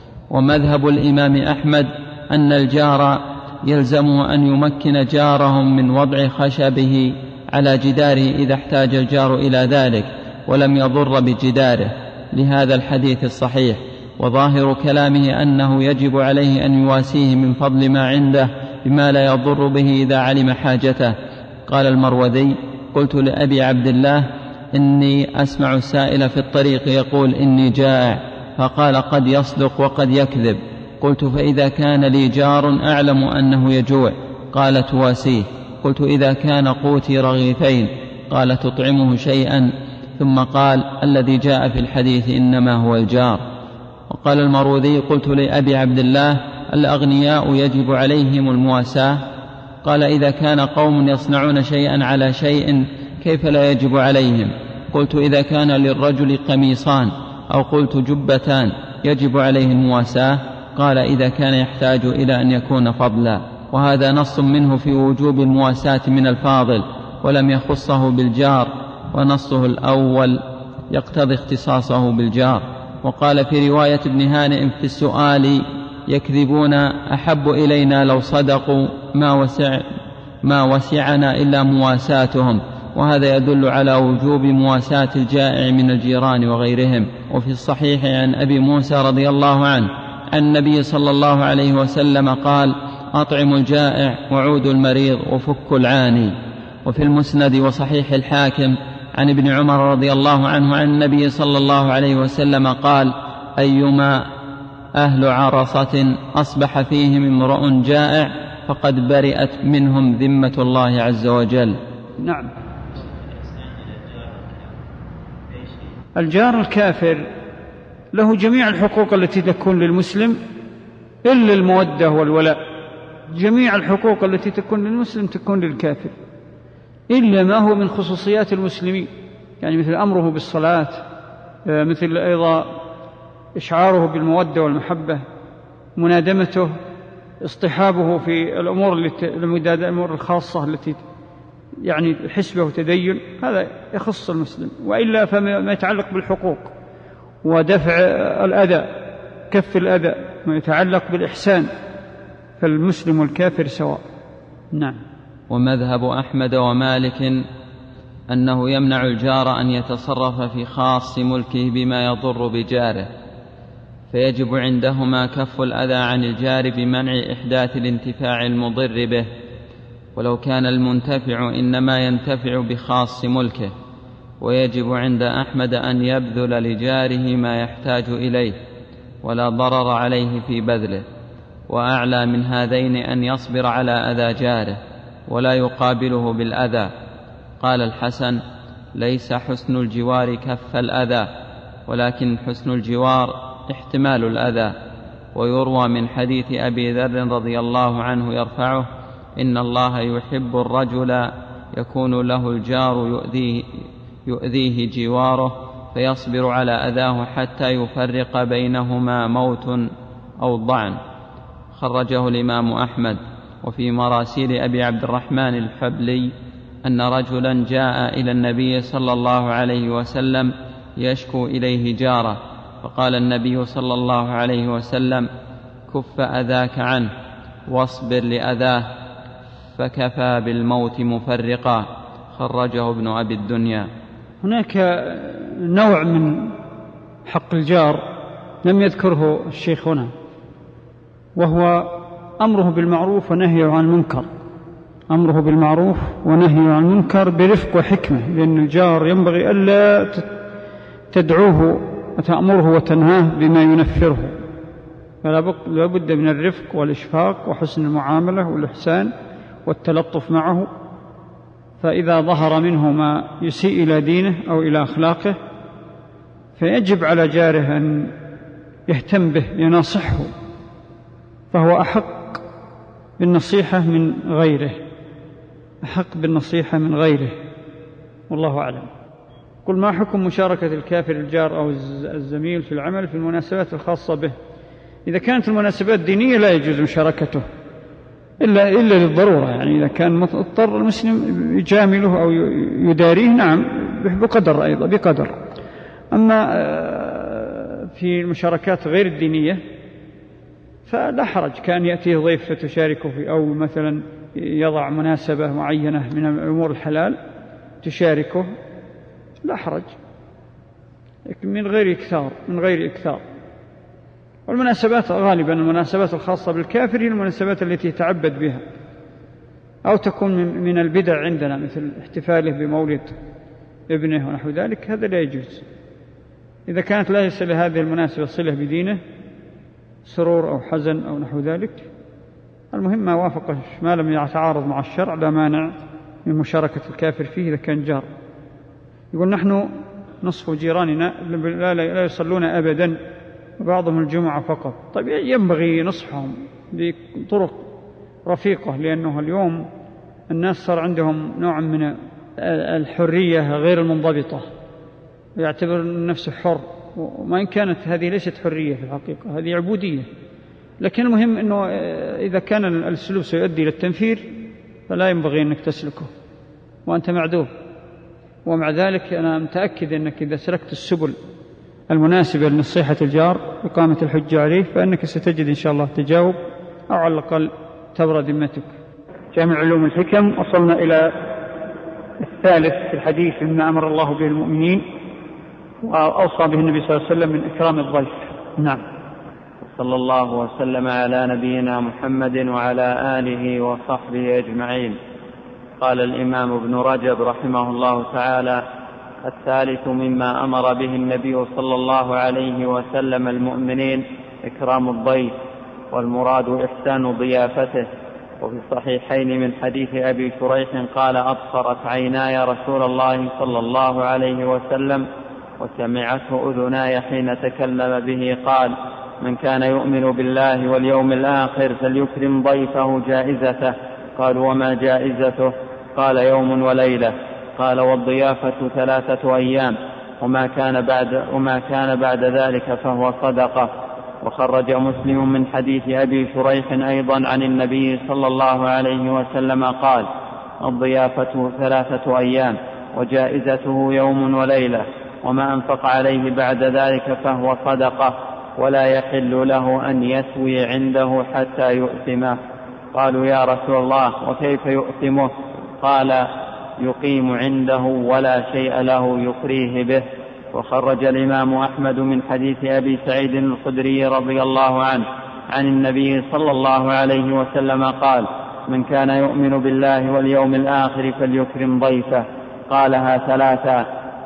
ومذهب الإمام أحمد أن الجار يلزمه أن يمكن جارهم من وضع خشبه على جداره إذا احتاج الجار إلى ذلك ولم يضر بجداره، لهذا الحديث الصحيح. وظاهر كلامه أنه يجب عليه أن يواسيه من فضل ما عنده بما لا يضر به إذا علم حاجته. قال المروذي: قلت لأبي عبد الله: إني أسمع السائل في الطريق يقول إني جائع، فقال: قد يصدق وقد يكذب. قلت: فإذا كان لي جار أعلم أنه يجوع؟ قال: تواسيه. قلت: إذا كان قوتي رغيفين؟ قال: تطعمه شيئا. ثم قال: الذي جاء في الحديث إنما هو الجار. وقال المروذي: قلت لأبي عبد الله: الأغنياء يجب عليهم المواساة؟ قال: إذا كان قوم يصنعون شيئا على شيء كيف لا يجب عليهم؟ قلت: إذا كان للرجل قميصان أو قلت جبتان يجب عليه المواساة؟ قال: إذا كان يحتاج إلى أن يكون فضلا. وهذا نص منه في وجوب المواساة من الفاضل، ولم يخصه بالجار، ونصه الأول يقتضي اختصاصه بالجار. وقال في رواية ابن هانئ في السؤال: يكذبون أحب إلينا لو صدقوا ما وسعنا إلا مواساتهم. وهذا يدل على وجوب مواساة الجائع من الجيران وغيرهم. وفي الصحيح عن أبي موسى رضي الله عنه عن النبي صلى الله عليه وسلم قال: أطعموا الجائع وعودوا المريض وفكوا العاني. وفي المسند وصحيح الحاكم عن ابن عمر رضي الله عنه عن النبي صلى الله عليه وسلم قال: أيما أهل عرصة أصبح فيهم امرؤ جائع فقد برئت منهم ذمة الله عز وجل. نعم. الجار الكافر له جميع الحقوق التي تكون للمسلم إلا المودة والولاء. جميع الحقوق التي تكون للمسلم تكون للكافر إلا ما هو من خصوصيات المسلمين، يعني مثل أمره بالصلاة، مثل أيضا إشعاره بالمودة والمحبة، منادمته، اصطحابه في الأمور الخاصة التي يعني حسبه وتدين، هذا يخص المسلم. وإلا فما يتعلق بالحقوق ودفع الأذى، كف الأذى، ما يتعلق بالإحسان، فالمسلم والكافر سواء. نعم. ومذهب أحمد ومالك أنه يمنع الجار أن يتصرف في خاص ملكه بما يضر بجاره، فيجب عندهما كف الأذى عن الجار بمنع إحداث الانتفاع المضر به، ولو كان المنتفع إنما ينتفع بخاص ملكه ويجب عند أحمد أن يبذل لجاره ما يحتاج إليه ولا ضرر عليه في بذله، وأعلى من هذين أن يصبر على أذى جاره ولا يقابله بالأذى. قال الحسن: ليس حسن الجوار كف الأذى، ولكن حسن الجوار احتمال الأذى. ويروى من حديث أبي ذر رضي الله عنه يرفعه: إن الله يحب الرجل يكون له الجار يؤذيه جواره فيصبر على أذاه حتى يفرق بينهما موت أو ضعن. خرجه الإمام أحمد. وفي مراسيل أبي عبد الرحمن الحبلي أن رجلا جاء إلى النبي صلى الله عليه وسلم يشكو إليه جاره، فقال النبي صلى الله عليه وسلم: كف أذاك عنه واصبر لأذاه فكفى بالموت مفرقا. خرجه ابن أبي الدنيا. هناك نوع من حق الجار لم يذكره الشيخ هنا، وهو أمره بالمعروف ونهيه عن المنكر. أمره بالمعروف ونهيه عن المنكر برفق وحكمة، لأن الجار ينبغي ألا تدعوه وتأمره وتنهاه بما ينفره، فلا بد من الرفق والإشفاق وحسن المعاملة والإحسان والتلطف معه. فإذا ظهر منه ما يسيء إلى دينه أو إلى أخلاقه فيجب على جاره أن يهتم به يناصحه، فهو أحق بالنصيحة من غيره، أحق بالنصيحة من غيره، والله أعلم. قل: ما حكم مشاركة الكافر الجار أو الزميل في العمل في المناسبات الخاصة به؟ إذا كانت المناسبات دينية لا يجوز مشاركته إلا للضرورة، يعني إذا كان مضطر المسلم يجامله أو يداريه، نعم، بقدر، أيضا بقدر. أما في المشاركات غير الدينية فلا حرج، كان يأتيه ضيف فتشاركه فيه، أو مثلا يضع مناسبة معينة من الأمور الحلال تشاركه، لا حرج، لكن من غير إكثار. والمناسبات غالبا المناسبات الخاصة بالكافر هي المناسبات التي يتعبد بها أو تكون من البدع عندنا، مثل احتفاله بمولد ابنه ونحو ذلك، هذا لا يجوز. إذا كانت ليس لهذه المناسبة صلة بدينه، سرور أو حزن أو نحو ذلك، المهم ما وافق ما لم يتعارض مع الشرع لا مانع من مشاركة الكافر فيه إذا كان جار. يقول: نحن نصف جيراننا لا يصلون أبدا، وبعضهم الجمعة فقط. طيب، ينبغي نصحهم بطرق رفيقة، لأنه اليوم الناس صار عندهم نوع من الحرية غير المنضبطة، يعتبر نفسه حر، وما إن كانت هذه ليست حرية في الحقيقة، هذه عبودية. لكن المهم أنه إذا كان السلوك سيؤدي إلى التنفير فلا ينبغي أنك تسلكه وأنت معذور. ومع ذلك أنا متأكد أنك إذا سلكت السبل المناسبة لنصيحة الجار وإقامة الحجة عليه فإنك ستجد إن شاء الله تجاوب، أو على الأقل تبرى ذمتك. جامع علوم الحكم. وصلنا إلى الثالث في الحديث مما أمر الله به المؤمنين وأوصى به النبي صلى الله عليه وسلم من إكرام الضيف. نعم. صلى الله وسلم على نبينا محمد وعلى آله وصحبه أجمعين. قال الإمام ابن رجب رحمه الله تعالى: الثالث مما أمر به النبي صلى الله عليه وسلم المؤمنين إكرام الضيف، والمراد إحسان ضيافته. وفي الصحيحين من حديث أبي شريح قال: أبصرت عيناي رسول الله صلى الله عليه وسلم وسمعته أذناي حين تكلم به قال: من كان يؤمن بالله واليوم الآخر فليكرم ضيفه جائزته. قالوا: وما جائزته؟ قال: يوم وليلة. قال: والضيافة 3 أيام، وما كان بعد ذلك فهو صدقة. وخرج مسلم من حديث أبي شريح أيضا عن النبي صلى الله عليه وسلم قال: الضيافة 3 أيام، وجائزته يوم وليلة، وما أنفق عليه بعد ذلك فهو صدقة، ولا يحل له أن يسوي عنده حتى يؤثمه. قالوا: يا رسول الله وكيف يؤثمه؟ قال: يقيم عنده ولا شيء له يقريه به. وخرج الإمام أحمد من حديث أبي سعيد الخدري رضي الله عنه عن النبي صلى الله عليه وسلم قال: من كان يؤمن بالله واليوم الآخر فليكرم ضيفه. قالها 3: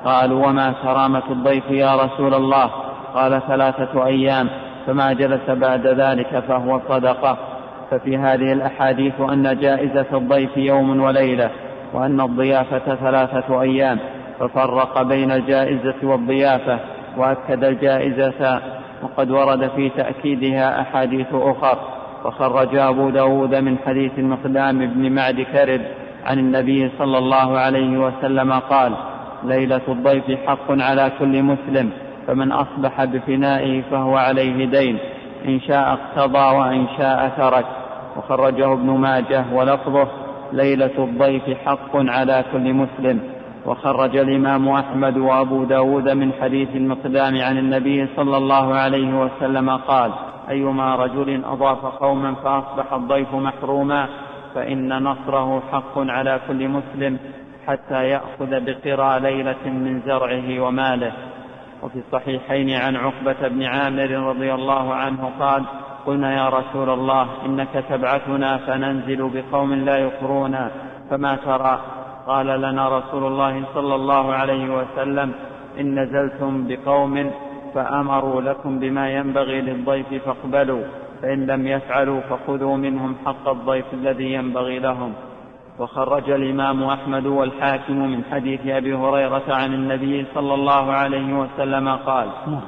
قالوا: وما كرامة الضيف يا رسول الله؟ قال: 3 أيام، فما جلس بعد ذلك فهو صدقة. ففي هذه الأحاديث أن جائزة الضيف يوم وليلة، وأن الضيافة 3 أيام، ففرق بين الجائزة والضيافة وأكد الجائزة، وقد ورد في تأكيدها أحاديث أخر. فخرج أبو داود من حديث المقدام بن معد كرب عن النبي صلى الله عليه وسلم قال: ليلة الضيف حق على كل مسلم، فمن أصبح بفنائه فهو عليه دين، إن شاء اقتضى وإن شاء ترك. وخرجه ابن ماجه ولفظه: ليلة الضيف حق على كل مسلم. وخرج الإمام أحمد وأبو داود من حديث المقدام عن النبي صلى الله عليه وسلم قال: أيما رجل أضاف قوما فأصبح الضيف محروما فإن نصره حق على كل مسلم حتى يأخذ بقرى ليلة من زرعه وماله. وفي الصحيحين عن عقبة بن عامر رضي الله عنه قال: قلنا يا رسول الله إنك تبعثنا فننزل بقوم لا يقرونا، فما ترى؟ قال لنا رسول الله صلى الله عليه وسلم: إن نزلتم بقوم فأمروا لكم بما ينبغي للضيف فاقبلوا، فإن لم يفعلوا فخذوا منهم حق الضيف الذي ينبغي لهم. وخرج الإمام أحمد والحاكم من حديث أبي هريرة عن النبي صلى الله عليه وسلم قال: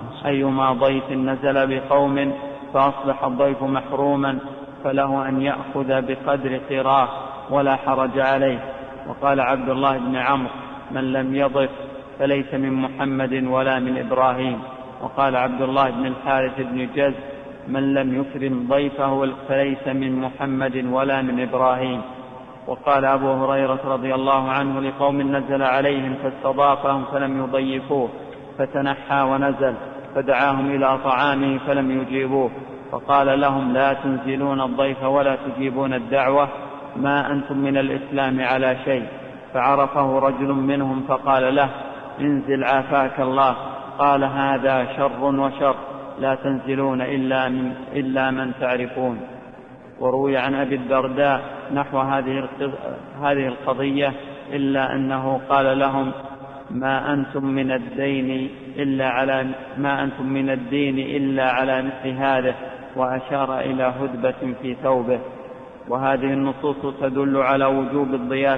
أيما ضيف نزل بقوم فأصبح الضيف محروما فله أن يأخذ بقدر قراه ولا حرج عليه. وقال عبد الله بن عمرو: من لم يضف فليس من محمد ولا من إبراهيم. وقال عبد الله بن الحارث بن جز: من لم يكرم ضيفه فليس من محمد ولا من إبراهيم. وقال أبو هريرة رضي الله عنه: لقوم نزل عليهم فاستضافهم فلم يضيفوه، فتنحى ونزل فدعاهم إلى طعامه فلم يجيبوه، فقال لهم: لا تنزلون الضيف ولا تجيبون الدعوة، ما أنتم من الإسلام على شيء. فعرفه رجل منهم فقال له: انزل عافاك الله. قال: هذا شر وشر، لا تنزلون إلا من تعرفون. وروي عن أبي الدرداء نحو هذه القضية، إلا أنه قال لهم: ما أنتم من الدين إلا على مثل هذا، وأشار إلى هدبة في ثوبه. وهذه النصوص تدل على وجوب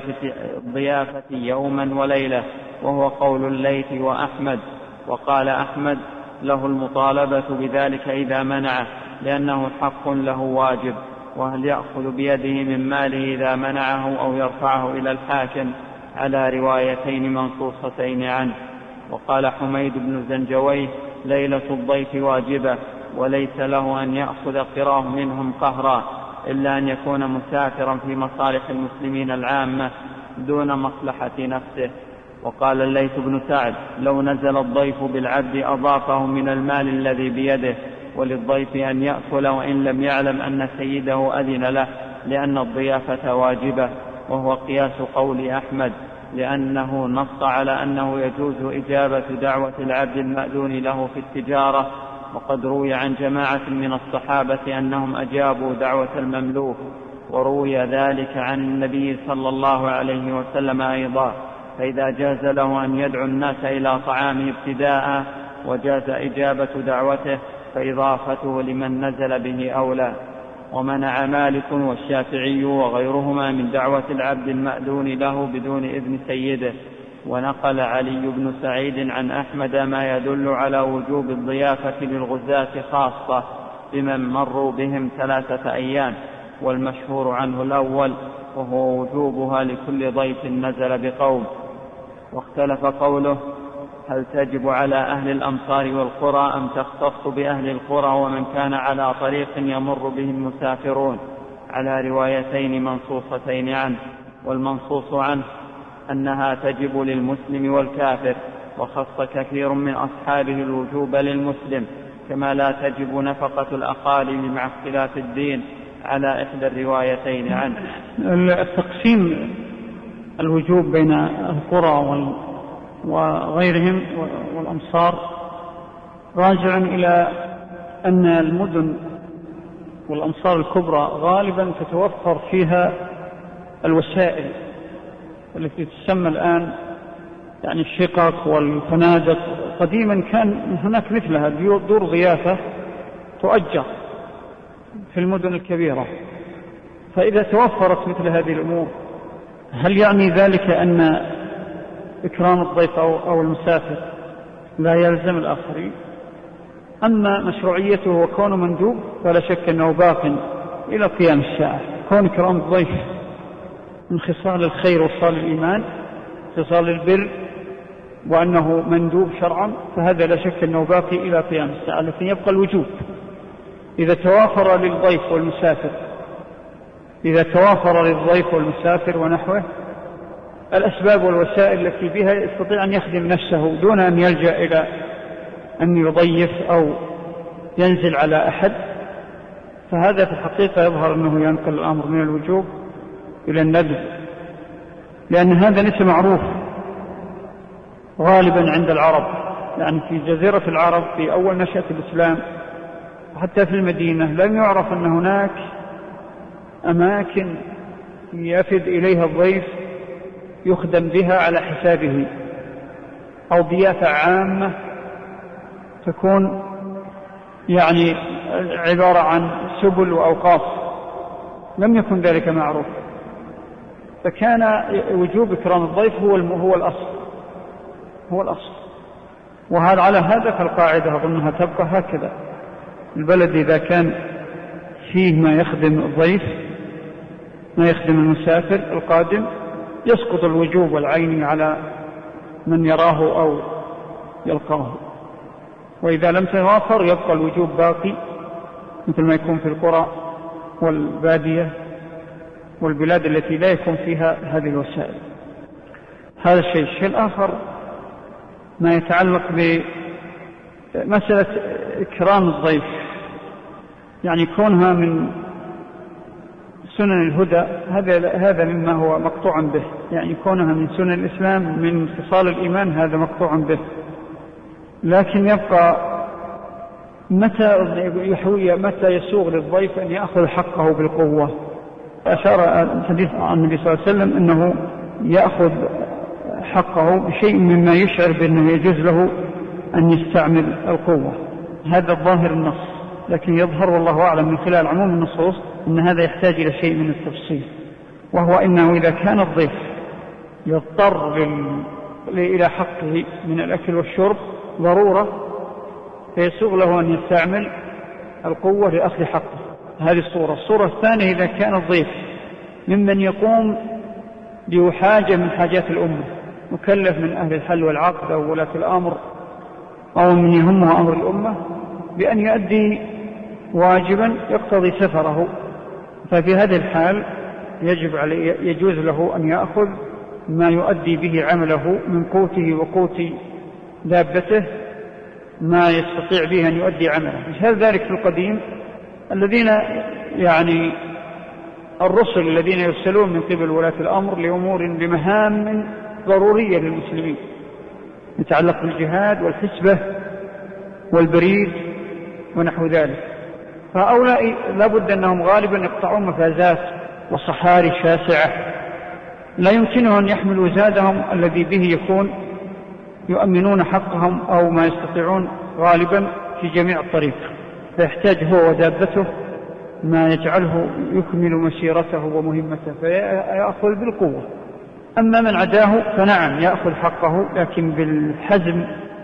الضيافة يوما وليلة، وهو قول الليث وأحمد. وقال أحمد: له المطالبة بذلك إذا منعه، لأنه حق له واجب. وهل يأخذ بيده من ماله إذا منعه أو يرفعه إلى الحاكم، على روايتين منصوصتين عنه. وقال حميد بن زنجويه: ليلة الضيف واجبة، وليس له أن يأخذ قراه منهم قهرا، إلا أن يكون مسافرا في مصالح المسلمين العامة دون مصلحة نفسه. وقال الليث بن سعد: لو نزل الضيف بالعبد أضافه من المال الذي بيده، وللضيف أن يأكل وإن لم يعلم أن سيده أذن له، لأن الضيافة واجبة. وهو قياس قول أحمد، لأنه نص على أنه يجوز إجابة دعوة العبد المأذون له في التجارة. وقد روي عن جماعة من الصحابة أنهم أجابوا دعوة المملوك، وروي ذلك عن النبي صلى الله عليه وسلم أيضا. فإذا جاز له أن يدعو الناس إلى طعامه ابتداء، وجاز إجابة دعوته، فإضافته لمن نزل به أولى. ومنع مالك والشافعي وغيرهما من دعوة العبد المأذون له بدون إذن سيده. ونقل علي بن سعيد عن أحمد ما يدل على وجوب الضيافة للغزاة خاصة بمن مروا بهم 3 أيام، والمشهور عنه الأول، وهو وجوبها لكل ضيف نزل بقوم. واختلف قوله: هل تجب على أهل الأمصار والقرى أم تختص بأهل القرى ومن كان على طريق يمر به المسافرون، على روايتين منصوصتين عنه. والمنصوص عنه أنها تجب للمسلم والكافر، وخص كثير من أصحابه الوجوب للمسلم، كما لا تجب نفقة الأقاليم مع اختلاف الدين، على إحدى الروايتين عنه. التقسيم الوجوب بين القرى وغيرهم والأمصار راجع إلى أن المدن والأمصار الكبرى غالبا تتوفر فيها الوسائل التي تسمى الآن يعني الشقق والفنادق قديما كان هناك مثلها دور ضيافة تؤجر في المدن الكبيرة. فإذا توفرت مثل هذه الأمور هل يعني ذلك أن إكرام الضيف أو المسافر لا يلزم الآخرين؟ أما مشروعيته وكونه مندوب فلا شك أنه باق إلى قيام الساعة. كون إكرام الضيف من خصال الخير وصال الإيمان، خصال البر، وأنه مندوب شرعا، فهذا لا شك أنه باقي إلى قيام الساعة. لكن يبقى الوجوب إذا توافر للضيف والمسافر ونحوه الأسباب والوسائل التي بها يستطيع أن يخدم نفسه دون أن يلجأ إلى أن يضيف أو ينزل على أحد، فهذا في الحقيقة يظهر أنه ينقل الأمر من الوجوب إلى الندب، لأن هذا ليس معروف غالبا عند العرب. يعني في جزيرة العرب في أول نشأة الإسلام وحتى في المدينة لم يعرف أن هناك أماكن يفد إليها الضيف يخدم بها على حسابه، أو ضيافة عامة تكون يعني عبارة عن سبل وأوقاف، لم يكن ذلك معروف. فكان وجوب إكرام الضيف هو الأصل. وهذا على هذا فالقاعدة أظنها تبقى هكذا. البلد إذا كان فيه ما يخدم الضيف، ما يخدم المسافر القادم، يسقط الوجوب والعين على من يراه أو يلقاه. وإذا لم تتوافر يبقى الوجوب باقي، مثل ما يكون في القرى والبادية والبلاد التي لا يكون فيها هذه الوسائل. هذا الشيء الآخر ما يتعلق بمسألة إكرام الضيف، يعني كونها من سنن الهدى، هذا مما هو مقطوع به. يعني كونها من سنن الإسلام من خصال الإيمان هذا مقطوع به. لكن يبقى متى يسوغ للضيف أن يأخذ حقه بالقوة. أشار الحديث عن النبي صلى الله عليه وسلم أنه يأخذ حقه بشيء مما يشعر بأنه يجوز له أن يستعمل القوة. هذا الظاهر النص، لكن يظهر والله أعلم من خلال عموم النصوص أن هذا يحتاج إلى شيء من التفصيل، وهو أنه إذا كان الضيف يضطر إلى حقه من الأكل والشرب ضرورة فيسوغ له أن يستعمل القوة لأخذ حقه. هذه الصورة الثانية إذا كان الضيف ممن يقوم بحاجة من حاجات الأمة، مكلف من أهل الحل والعقد أو ولاة الأمر أو من يهمه أمر الأمة بأن يؤدي واجبا يقتضي سفره، ففي هذه الحال يجوز له أن يأخذ ما يؤدي به عمله من قوته وقوت دابته، ما يستطيع به أن يؤدي عمله. مثال ذلك في القديم الذين يعني الرسل الذين يرسلون من قبل ولاة الأمر لمهام ضرورية للمسلمين يتعلق بالجهاد والحسبة والبريد ونحو ذلك، فهؤلاء لابد أنهم غالبا يقطعون مفازات وصحاري شاسعة لا يمكنهم أن يحملوا زادهم الذي به يؤمنون حقهم أو ما يستطيعون غالبا في جميع الطريق، فيحتاج هو ودابته ما يجعله يكمل مسيرته ومهمته فيأخذ بالقوة. أما من عداه فنعم يأخذ حقه، لكن بالحزم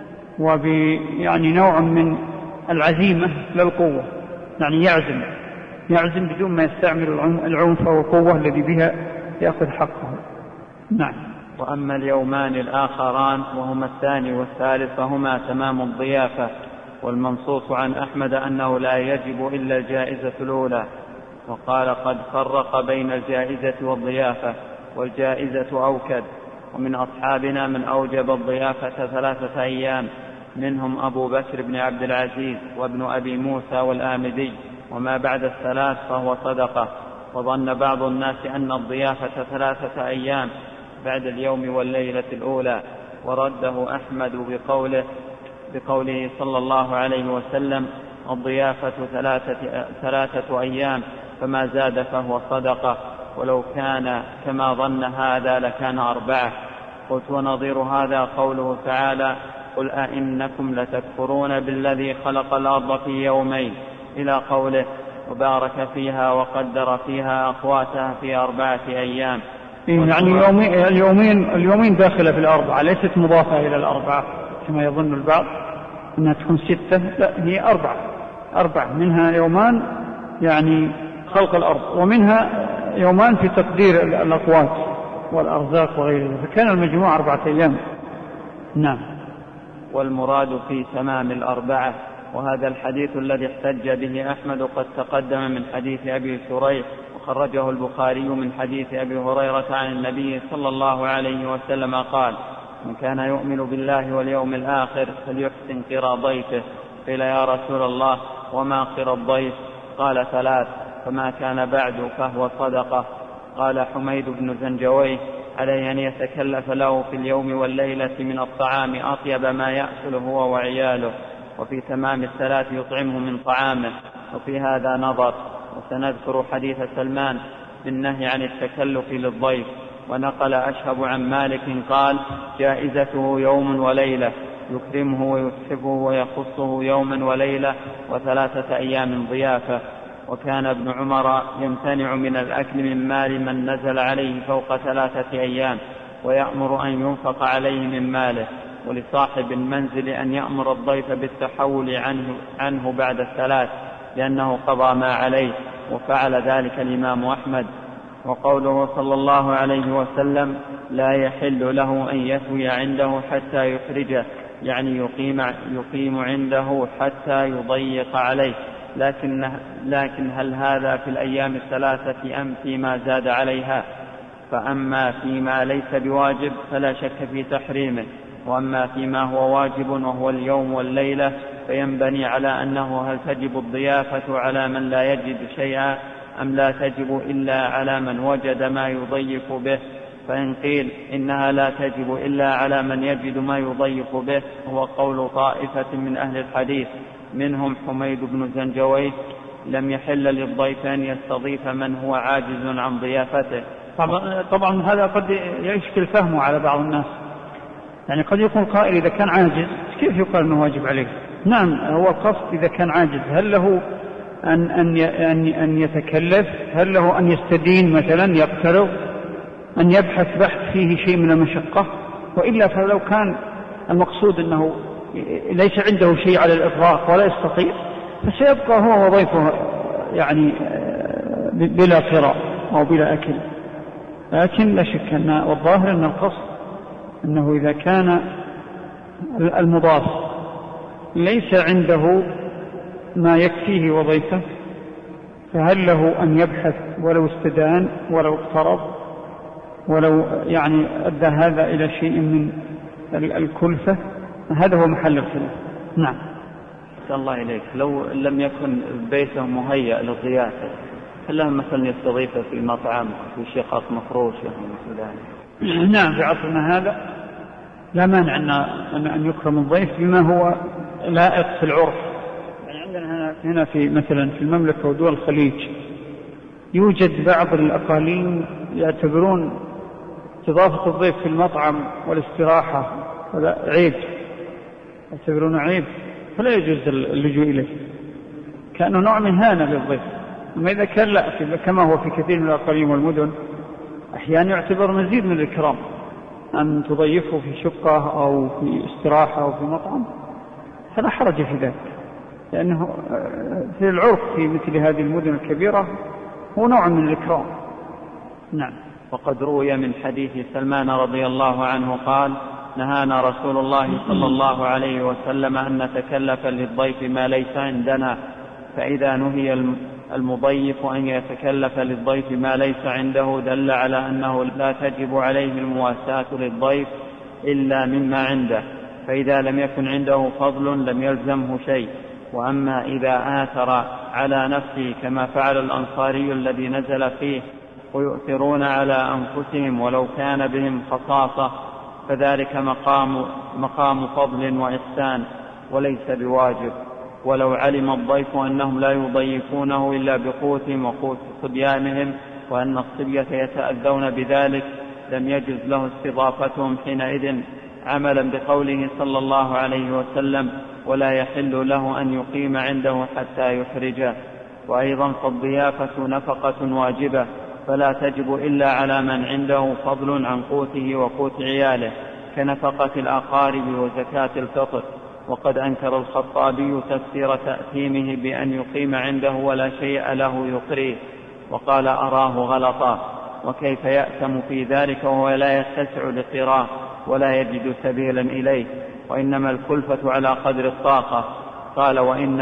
يعني نوع من العزيمة للقوة، يعني يعزم بدون ما يستعمل العنف والقوة الذي بها يأخذ حقه. نعم. وأما اليومان الآخران وهما الثاني والثالث فهما تمام الضيافة، والمنصوص عن أحمد أنه لا يجب إلا الجائزة الأولى، وقال قد فرق بين الجائزة والضيافة، والجائزة أوكد. ومن أصحابنا من أوجب الضيافة 3 أيام، منهم أبو بكر بن عبد العزيز وابن أبي موسى والآمدي، وما بعد الثلاث فهو صدقة. وظن بعض الناس أن الضيافة 3 أيام بعد اليوم والليلة الأولى، ورده أحمد بقوله صلى الله عليه وسلم الضيافة 3 أيام، فما زاد فهو صدقة، ولو كان كما ظن هذا لكان 4. قلت ونظير هذا قوله تعالى قل أئنكم لتكفرون بالذي خلق الأرض في يومين إلى قوله وبارك فيها وقدر فيها أقواتها في 4 أيام. يعني اليومين داخلة في الأربعة، ليست مضافة إلى الأربعة كما يظن البعض أنها تكون 6، لا هي 4 منها يومان يعني خلق الأرض، ومنها يومان في تقدير الأقوات والأرزاق وغيره، فكان المجموع 4 أيام. نعم. والمراد في تمام 4، وهذا الحديث الذي احتج به أحمد قد تقدم من حديث أبي شريح، وخرجه البخاري من حديث أبي هريرة عن النبي صلى الله عليه وسلم قال من كان يؤمن بالله واليوم الآخر فليحسن قرى ضيفه. قيل يا رسول الله وما قرى الضيف؟ قال 3، فما كان بعد فهو صدقة. قال حميد بن زنجويه عليه أن يتكلف له في اليوم والليلة من الطعام أطيب ما يأكل هو وعياله، وفي تمام 3 يطعمه من طعامه. وفي هذا نظر. وسنذكر حديث سلمان بالنهي عن التكلف للضيف. ونقل أشهب عن مالك قال جائزته يوم وليلة، يكرمه ويسحبه ويخصه يوما وليلة و3 أيام ضيافة. وكان ابن عمر يمتنع من الأكل من مال من نزل عليه فوق 3 أيام، ويأمر أن ينفق عليه من ماله. ولصاحب المنزل أن يأمر الضيف بالتحول عنه بعد 3 لأنه قضى ما عليه، وفعل ذلك الإمام أحمد. وقوله صلى الله عليه وسلم لا يحل له أن يثوي عنده حتى يخرجه، يعني يقيم عنده حتى يضيق عليه. لكن هل هذا في الأيام 3 أم فيما زاد عليها؟ فأما فيما ليس بواجب فلا شك في تحريمه، وأما فيما هو واجب وهو اليوم والليلة فينبني على أنه هل تجب الضيافة على من لا يجد شيئا أم لا تجب إلا على من وجد ما يضيف به. فإن قيل إنها لا تجب إلا على من يجد ما يضيف به هو قول طائفة من أهل الحديث منهم حميد بن زنجويه لم يحل للضيف أن يستضيف من هو عاجز عن ضيافته. طبعا هذا قد يشكل فهمه على بعض الناس، يعني قد يكون قائل إذا كان عاجز كيف يقال أنه واجب عليه؟ نعم، هو القصد إذا كان عاجز هل له أن يتكلف؟ هل له أن يستدين مثلا، يقترض، أن يبحث بحث فيه شيء من المشقة؟ وإلا فلو كان المقصود أنه ليس عنده شيء على الإطلاق ولا يستطيع فسيبقى هو وضيفه يعني بلا قراء أو بلا أكل. لكن لا شك أن والظاهر أن القصد أنه إذا كان المضاف ليس عنده ما يكفيه وضيفه فهل له أن يبحث ولو استدان ولو اقترض ولو يعني أدى هذا إلى شيء من الكلفة؟ هذا هو محل الخلاف. نعم. الله إليك، لو لم يكن بيته مهيأ للضيافة هل له مثلا يستضيفه في مطعم في شقق مفروشة مثل ذلك؟ نعم، في عصرنا هذا لا مانع أن يكرم الضيف بما هو لائق في العرف. يعني عندنا هنا في مثلا في المملكة ودول الخليج يوجد بعض الأقاليم يعتبرون استضافة الضيف في المطعم والاستراحة هذا عيب، يعتبرونه عيب، فلا يجوز اللجوء إليه، كأنه نوع من هانة للضيف. أما إذا كان لا، كما هو في كثير من الأقاليم والمدن أحيانا يعتبر مزيد من الإكرام أن تضيفه في شقة أو في استراحة أو في مطعم، فلا حرج في ذلك، لأنه في العرف في مثل هذه المدن الكبيرة هو نوع من الإكرام. نعم. وقد روي من حديث سلمان رضي الله عنه قال نهانا رسول الله صلى الله عليه وسلم أن نتكلف للضيف ما ليس عندنا، فإذا نهي المضيف أن يتكلف للضيف ما ليس عنده دل على أنه لا تجب عليه المواساة للضيف إلا مما عنده، فإذا لم يكن عنده فضل لم يلزمه شيء. وأما إذا آثر على نفسه كما فعل الأنصاري الذي نزل فيه ويؤثرون على أنفسهم ولو كان بهم خصاصة فذلك مقام فضل وإحسان وليس بواجب. ولو علم الضيف أنهم لا يضيفونه إلا بقوتهم وقوت صبيانهم وأن الصبية يتأذون بذلك لم يجز له استضافتهم حينئذ عملا بقوله صلى الله عليه وسلم ولا يحل له أن يقيم عنده حتى يحرجه. وأيضا فالضيافة نفقة واجبة فلا تجب إلا على من عنده فضل عن قوته وقوت عياله كنفقة الأقارب وزكاة الفطر. وقد أنكر الخطابي تفسير تأثيمه بأن يقيم عنده ولا شيء له يقريه وقال أراه غلطا، وكيف يأثم في ذلك وهو لا يتسع لقراه ولا يجد سبيلا إليه، وإنما الكلفة على قدر الطاقة. قال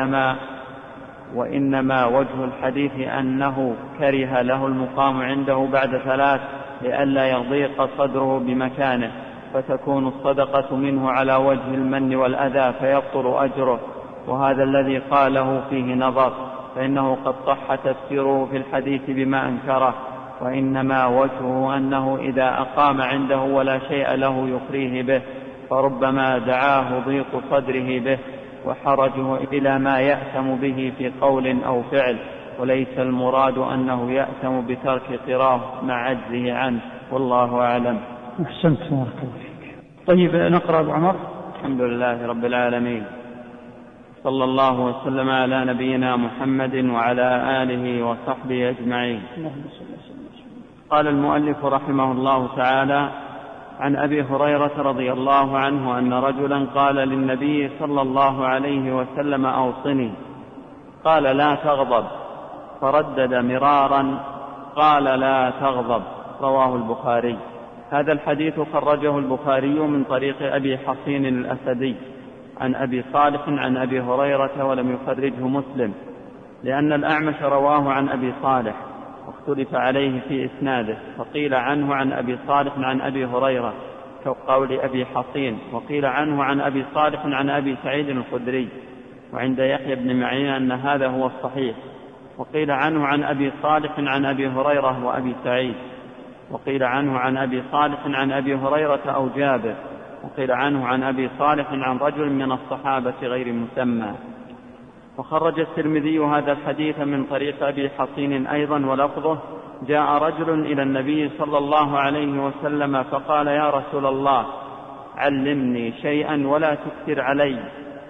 وإنما وجه الحديث أنه كره له المقام عنده بعد 3 لئلا يضيق صدره بمكانه، فتكون الصدقة منه على وجه المن والأذى فيبطل أجره، وهذا الذي قاله فيه نظر، فإنه قد صح تفسيره في الحديث بما أنكره. وإنما وجهه أنه إذا أقام عنده ولا شيء له يقريه به فربما دعاه ضيق صدره به وحرجه إلى ما يأثم به في قول أو فعل، وليس المراد أنه يأثم بترك قراه مع عجزه عنه، والله أعلم. أحسنت بارك الله فيك. طيب نقرأ أبو عمر. الحمد لله رب العالمين، صلى الله وسلم على نبينا محمد وعلى آله وصحبه أجمعين. قال المؤلف رحمه الله تعالى: عن أبي هريرة رضي الله عنه أن رجلا قال للنبي صلى الله عليه وسلم أوصني، قال لا تغضب، فردد مرارا قال لا تغضب. رواه البخاري. هذا الحديث خرجه البخاري من طريق أبي حصين الأسدي عن أبي صالح عن أبي هريرة، ولم يخرجه مسلم لأن الأعمش رواه عن أبي صالح واختلف عليه في إسناده، فقيل عنه عن أبي صالح عن أبي هريرة كقول أبي حصين، وقيل عنه عن أبي صالح عن أبي سعيد الخدري، وعند يحيى بن معين أن هذا هو الصحيح، وقيل عنه عن أبي صالح عن أبي هريرة وأبي سعيد، وقيل عنه عن أبي صالح عن أبي هريرة أو جابر، وقيل عنه عن أبي صالح عن رجل من الصحابة غير مسمى. وخرج الترمذي هذا الحديث من طريق أبي حصين أيضا ولفظه: جاء رجل إلى النبي صلى الله عليه وسلم فقال: يا رسول الله علمني شيئا ولا تكثر علي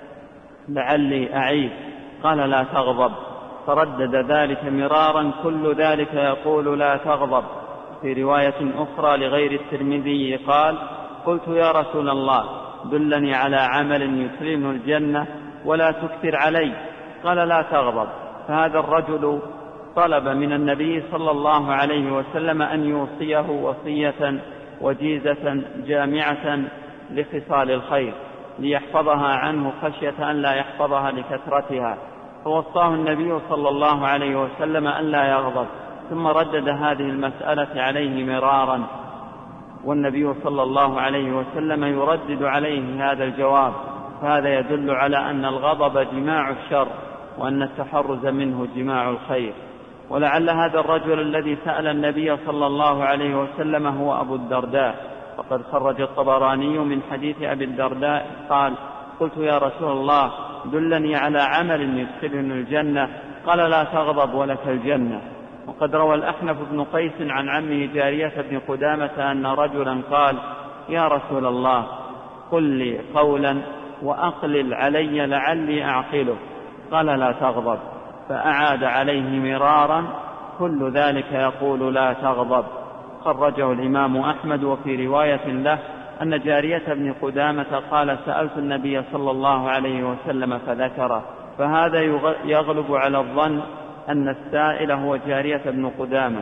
لعلي أعيد. قال: لا تغضب. فردد ذلك مرارا، كل ذلك يقول لا تغضب. في رواية أخرى لغير الترمذي قال: قلت يا رسول الله دلني على عمل يدخلني الجنة ولا تكثر علي. قال: لا تغضب. فهذا الرجل طلب من النبي صلى الله عليه وسلم أن يوصيه وصية وجيزة جامعة لخصال الخير ليحفظها عنه خشية أن لا يحفظها لكثرتها، فوصاه النبي صلى الله عليه وسلم أن لا يغضب، ثم ردد هذه المسألة عليه مرارا، والنبي صلى الله عليه وسلم يردد عليه هذا الجواب، فهذا يدل على أن الغضب جماع الشر وأن التحرز منه جماع الخير. ولعل هذا الرجل الذي سأل النبي صلى الله عليه وسلم هو أبو الدرداء، فقد خرج الطبراني من حديث أبي الدرداء قال: قلت يا رسول الله دلني على عمل يدخلني الجنة. قال: لا تغضب ولك الجنة. وقد روى الأحنف بن قيس عن عمه جارية بن قدامة أن رجلا قال: يا رسول الله قل لي قولا وأقلل علي لعلي أعقله. قال: لا تغضب. فأعاد عليه مرارا، كل ذلك يقول لا تغضب. خرجه الإمام أحمد. وفي رواية له أن جارية بن قدامة قال: سألت النبي صلى الله عليه وسلم فذكره. فهذا يغلب على الظن أن السائل هو جارية بن قدامة،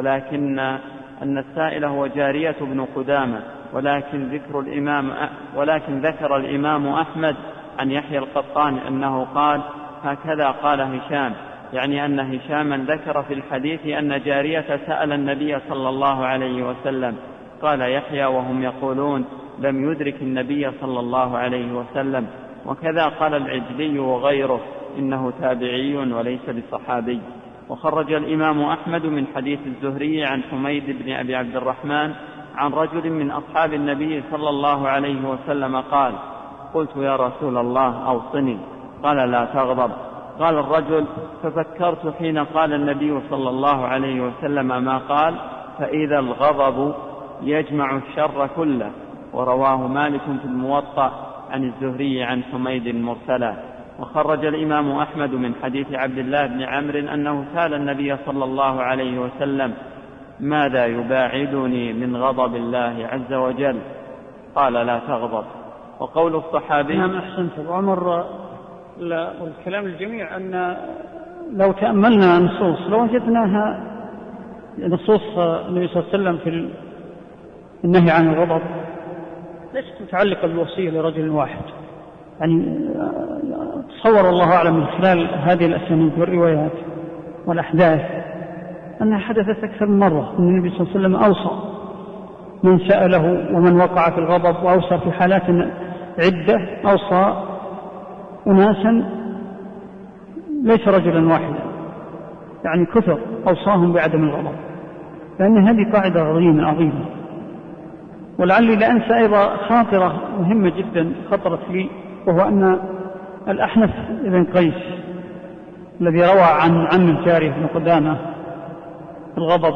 ولكن ذكر الإمام أحمد عن يحيى القطان أنه قال: هكذا قال هشام، يعني أن هشاما ذكر في الحديث أن جارية سأل النبي صلى الله عليه وسلم. قال يحيى: وهم يقولون لم يدرك النبي صلى الله عليه وسلم. وكذا قال العجلي وغيره إنه تابعي وليس بصحابي. وخرج الإمام أحمد من حديث الزهري عن حميد بن أبي عبد الرحمن عن رجل من أصحاب النبي صلى الله عليه وسلم قال: قلت يا رسول الله أوصني. قال: لا تغضب. قال الرجل: ففكرت حين قال النبي صلى الله عليه وسلم ما قال، فإذا الغضب يجمع الشر كله. ورواه مالك في الموطأ عن الزهري عن حميد مرسلا. وخرج الإمام أحمد من حديث عبد الله بن عمرو أنه سأل النبي صلى الله عليه وسلم: ماذا يباعدني من غضب الله عز وجل؟ قال: لا تغضب. وقول الصحابي. نعم، أحسنت عمر. والكلام الجميع أن لو تأملنا نصوص لوجدناها نصوص النبي صلى الله عليه وسلم في النهي عن الغضب ليست متعلقة بالوصية لرجل واحد. يعني تصور الله أعلم من خلال هذه الأسانيد والروايات والأحداث أنها حدثت أكثر من مرة. النبي صلى الله عليه وسلم أوصى من سأله ومن وقع في الغضب، وأوصى في حالات عدة، أوصى أناسا ليس رجلا واحدا، يعني كثر أوصاهم بعدم الغضب، لأن هذه قاعدة عظيمة. ولعلي لا أنسى أيضا خاطرة مهمة جدا خطرت لي، وهو أن الأحنف بن قيس الذي روى عن عم الجارية بن قدامة الغضب،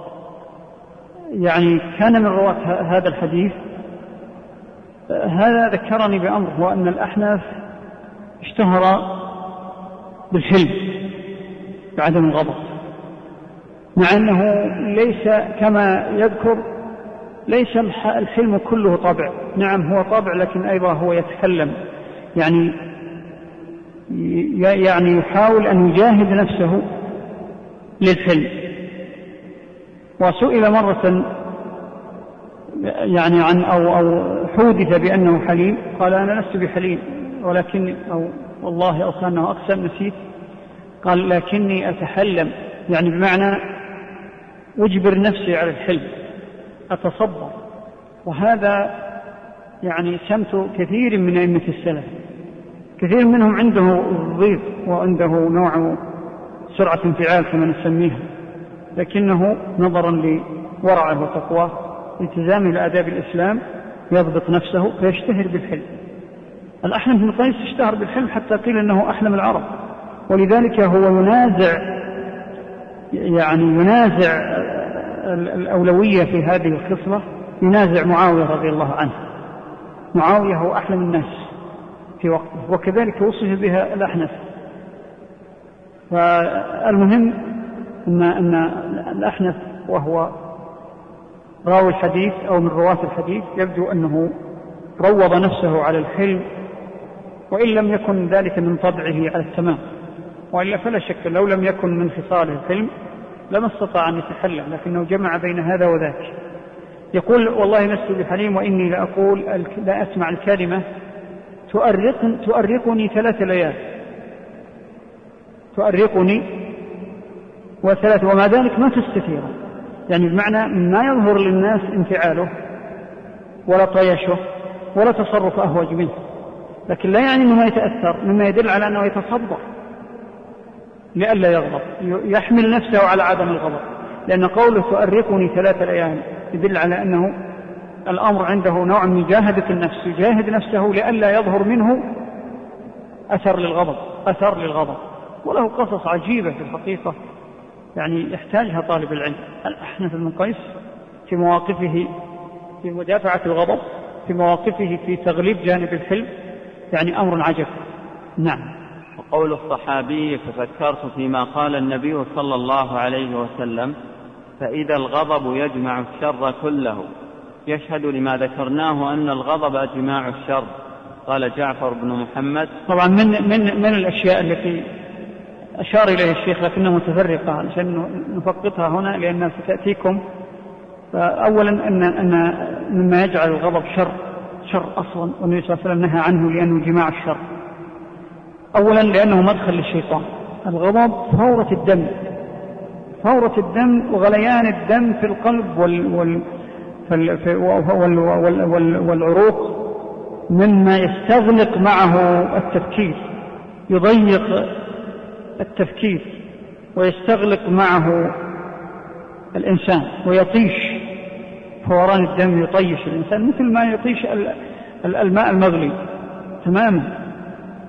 يعني كان من رواة هذا الحديث. هذا ذكرني بأمر، هو أن الأحنف اشتهر بالحلم بعدم الغضب، مع أنه ليس كما يذكر، ليس الحلم كله طبع. نعم هو طبع، لكن أيضا هو يتكلم، يعني يحاول أن يجاهد نفسه للحلم. وسئل مرة يعني عن أو حودث بأنه حليم، قال: أنا لست بحليم، ولكن والله أو كأنه أقسم نسيت، قال: لكني أتحلم، يعني بمعنى أجبر نفسي على الحلم، أتصبر. وهذا يعني سمت كثير من أئمة السلف، كثير منهم عنده ضيق وعنده نوع سرعة انفعال كما نسميها، لكنه نظرا لورعه وتقواه التزامه لآداب الإسلام يضبط نفسه فيشتهر بالحلم. الأحنف بن قيس اشتهر بالحلم حتى قيل أنه أحلم العرب، ولذلك هو ينازع الأولوية في هذه الخصلة، ينازع معاوية رضي الله عنه. معاوية هو أحلم الناس في وقته، وكذلك وصف بها الأحنف. فالمهم أن الأحنف وهو راوي الحديث أو من رواة الحديث يبدو أنه روض نفسه على الحلم، وإن لم يكن ذلك من طبعه على التمام، وإلا فلا شك لو لم يكن من خصاله الحلم لما استطاع أن يتحلم، لكنه جمع بين هذا وذاك. يقول: والله لست بحليم، وإني لا أسمع الكلمة تؤرقني 3 ليال، تؤرقني و3، ومع ذلك ما تستثيره، يعني بمعنى ما يظهر للناس انفعاله ولا طيشه ولا تصرف أهوج منه، لكن لا يعني أنه ما يتأثر، مما يدل على أنه يتصبر لئلا يغضب، يحمل نفسه على عدم الغضب، لأن قوله تؤرقني 3 ليال يدل على أنه الأمر عنده نوع من مجاهدة النفس، يجاهد نفسه لئلا يظهر منه أثر للغضب. وله قصص عجيبة في الحقيقة يعني يحتاجها طالب العلم. الأحنف بن قيس في مواقفه في مدافعة الغضب، في مواقفه في تغليب جانب الحلم، يعني أمر عجب. نعم. وقول الصحابي: ففكرت فيما قال النبي صلى الله عليه وسلم: فإذا الغضب يجمع الشر كله، يشهد لما ذكرناه أن الغضب جماع الشر. قال جعفر بن محمد. طبعا من الأشياء التي أشار إليه الشيخ لكنها متفرقة عشان نفقطها هنا لأنها ستأتيكم. فأولا أن مما يجعل الغضب شر أصلا، والنبي صلى الله عليه وسلم نهى عنه لأنه جماع الشر. أولا لأنه مدخل للشيطان. الغضب فورة الدم وغليان الدم في القلب والعروق، مما يستغلق معه التفكير، يضيق التفكير ويستغلق معه الإنسان ويطيش. فوران الدم يطيش الإنسان مثل ما يطيش الماء المغلي تماما،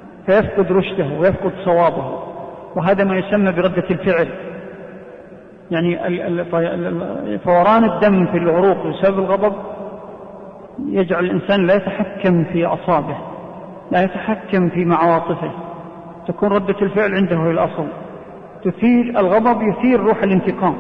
فيفقد رشده ويفقد صوابه، وهذا ما يسمى بردة الفعل. يعني فوران الدم في العروق بسبب الغضب يجعل الإنسان لا يتحكم في أعصابه، لا يتحكم في معواطفه، تكون ردة الفعل عنده هي الأصل. الغضب يثير روح الانتقام.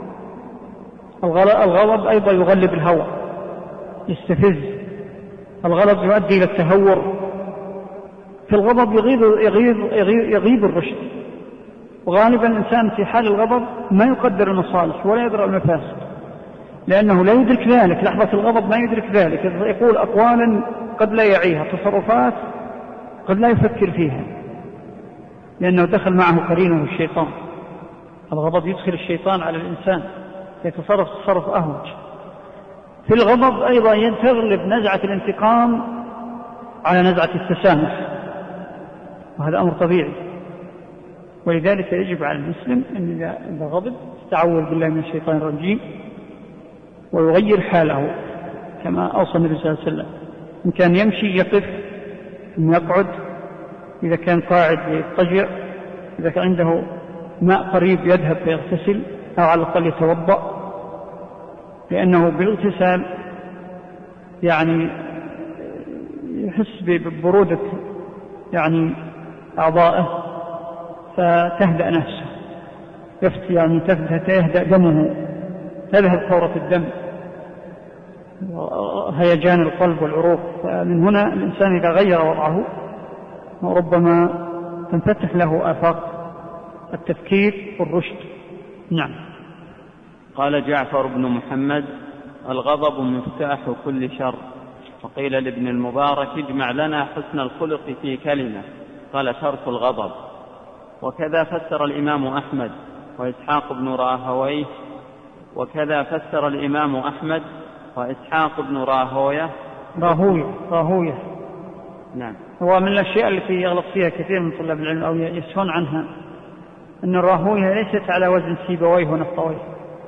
الغضب أيضا يغلب الهوى، يستفز. الغضب يؤدي إلى التهور. في الغضب يغيب الرشد، وغالبا الإنسان في حال الغضب ما يقدر المصالح ولا يدرى المفاسد، لأنه لا يدرك ذلك. لحظة الغضب ما يدرك ذلك، يقول أقوالا قد لا يعيها، تصرفات قد لا يفكر فيها، لأنه دخل معه قرينه الشيطان. الغضب يدخل الشيطان على الإنسان، يتصرف تصرف أهوج. في الغضب أيضا تغلب نزعة الانتقام على نزعة التسامح، وهذا أمر طبيعي. ولذلك يجب على المسلم أن إذا غضب يستعوذ بالله من الشيطان الرجيم ويغير حاله كما أوصى النبي صلى الله عليه وسلم. إن كان يمشي يقف، إن يقعد، إذا كان قاعد يضطجع، إذا كان عنده ماء قريب يذهب فيغتسل أو على الأقل يتوضأ، لأنه بالاغتسال يعني يحس ببرودة يعني أعضائه فتهدأ نفسه، يعني تهدأ دمه، تذهب ثورة الدم، هيجان القلب والعروق. فمن هنا الإنسان إذا غير وضعه ربما تنفتح له آفاق التفكير والرشد. نعم. قال جعفر بن محمد: الغضب مفتاح كل شر. وقيل لابن المبارك: اجمع لنا حسن الخلق في كلمة، قال: ترك الغضب. وكذا فسر الإمام أحمد وإسحاق بن راهويه راهوية. نعم. هو من الأشياء التي يغلط فيها كثير من طلاب العلم أو يسهون عنها، أن الراهوية ليست على وزن سيبويه ونفطويه،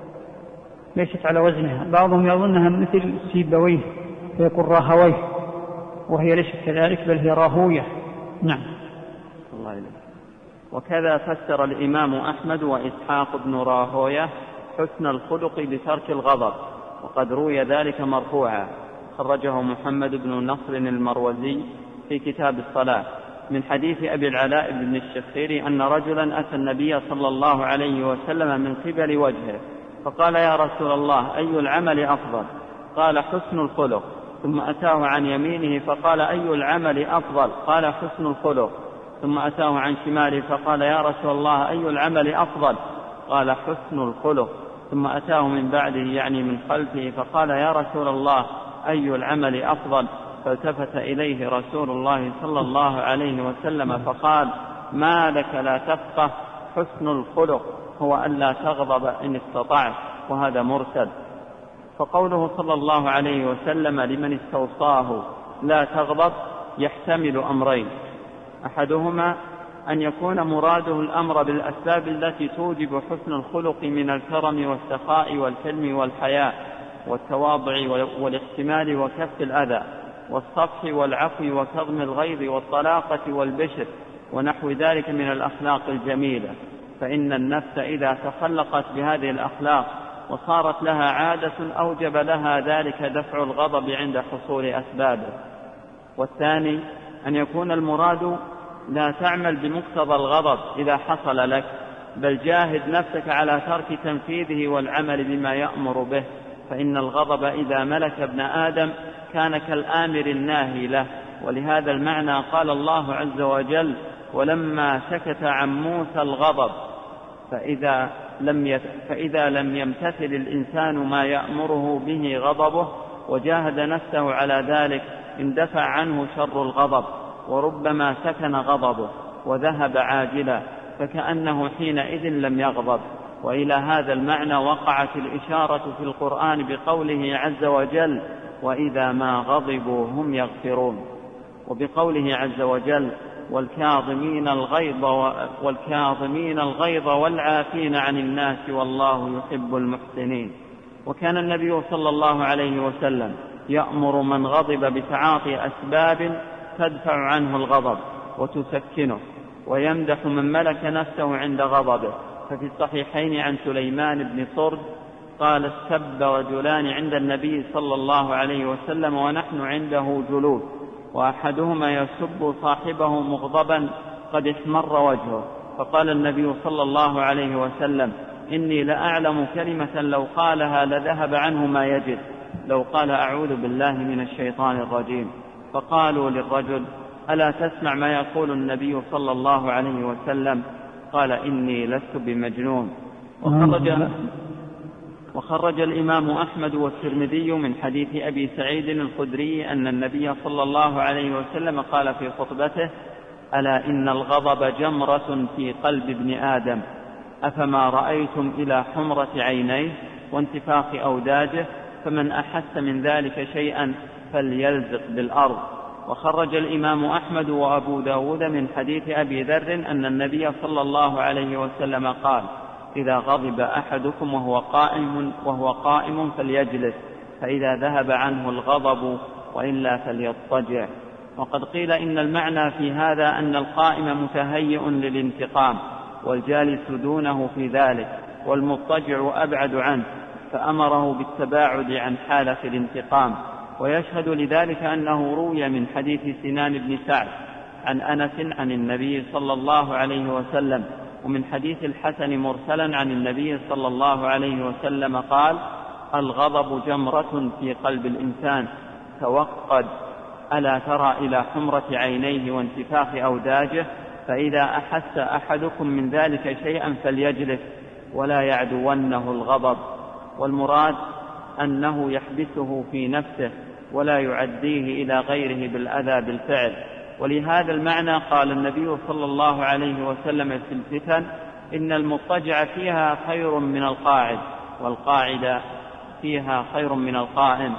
ليست على وزنها. بعضهم يظنها مثل سيبويه فيقول راهويه، وهي ليست كذلك، بل هي راهوية. نعم. الله إليك. وكذا فسر الإمام أحمد وإسحاق بن راهويه حسن الخلق بترك الغضب، وقد روي ذلك مرفوعا، خرجه محمد بن نصر المروزي في كتاب الصلاة من حديث أبي العلاء بن الشخيري أن رجلا أتى النبي صلى الله عليه وسلم من قبل وجهه فقال: يا رسول الله، أي العمل أفضل؟ قال: حسن الخلق. ثم أتاه عن يمينه فقال: أي العمل أفضل؟ قال: حسن الخلق. ثم أتاه عن شماله فقال: يا رسول الله، أي العمل أفضل؟ قال: حسن الخلق. ثم أتاه من بعده يعني من خلفه فقال: يا رسول الله، أي العمل أفضل؟ فالتفت إليه رسول الله صلى الله عليه وسلم فقال: ما لك لا تفقه؟ حسن الخلق هو ألا تغضب إن استطعت. وهذا مرسل. فقوله صلى الله عليه وسلم لمن استوصاه لا تغضب يحتمل أمرين: أحدهما أن يكون مراده الأمر بالأسباب التي توجب حسن الخلق من الكرم والسخاء والحلم والحياء والتواضع والاحتمال وكف الأذى والصفح والعفو وكظم الغيظ والطلاقة والبشر ونحو ذلك من الأخلاق الجميلة، فإن النفس إذا تخلقت بهذه الأخلاق وصارت لها عادة أوجب لها ذلك دفع الغضب عند حصول أسبابه. والثاني أن يكون المراد لا تعمل بمقتضى الغضب إذا حصل لك، بل جاهد نفسك على ترك تنفيذه والعمل بما يأمر به، فإن الغضب إذا ملك ابن آدم كان كالآمر الناهي له. ولهذا المعنى قال الله عز وجل: ولما سكت عن موسى الغضب فإذا لم يمتثل الإنسان ما يأمره به غضبه وجاهد نفسه على ذلك اندفع عنه شر الغضب، وربما سكن غضبه وذهب عاجلا فكأنه حينئذ لم يغضب. وإلى هذا المعنى وقعت الإشارة في القرآن بقوله عز وجل: وإذا ما غضبوا هم يغفرون، وبقوله عز وجل: والكاظمين الغيظ والعافين عن الناس والله يحب المحسنين. وكان النبي صلى الله عليه وسلم يأمر من غضب بتعاطي أسباب تدفع عنه الغضب وتسكنه، ويمدح من ملك نفسه عند غضبه، ففي الصحيحين عن سليمان بن صرد قال استب رجلان عند النبي صلى الله عليه وسلم ونحن عنده جلوس، وأحدهما يسب صاحبه مغضبا قد احمر وجهه، فقال النبي صلى الله عليه وسلم إني لأعلم كلمة لو قالها لذهب عنه ما يجد، لو قال أعوذ بالله من الشيطان الرجيم. فقالوا للرجل ألا تسمع ما يقول النبي صلى الله عليه وسلم؟ قال إني لست بمجنون. وخرج الإمام أحمد والترمذي من حديث أبي سعيد الخدري أن النبي صلى الله عليه وسلم قال في خطبته ألا إن الغضب جمرة في قلب ابن آدم، أفما رأيتم إلى حمرة عينيه وانتفاخ أوداجه، فمن أحس من ذلك شيئا فليلزق بالأرض. وخرج الإمام أحمد وأبو داود من حديث أبي ذر أن النبي صلى الله عليه وسلم قال إذا غضب أحدكم وهو قائم فليجلس، فإذا ذهب عنه الغضب وإلا فليضطجع. وقد قيل إن المعنى في هذا أن القائم متهيئ للانتقام والجالس دونه في ذلك، والمضطجع أبعد عنه، فأمره بالتباعد عن حالة الانتقام. ويشهد لذلك أنه روي من حديث سنان بن سعد عن أنس عن النبي صلى الله عليه وسلم، ومن حديث الحسن مرسلا عن النبي صلى الله عليه وسلم قال الغضب جمرة في قلب الإنسان، توقد ألا ترى إلى حمرة عينيه وانتفاخ أوداجه، فإذا أحس أحدكم من ذلك شيئا فليجلس ولا يعدونه الغضب. والمراد أنه يحبسه في نفسه ولا يعديه إلى غيره بالأذى بالفعل. ولهذا المعنى قال النبي صلى الله عليه وسلم في الفتن إن المضطجع فيها خير من القاعد، والقاعد فيها خير من القائم،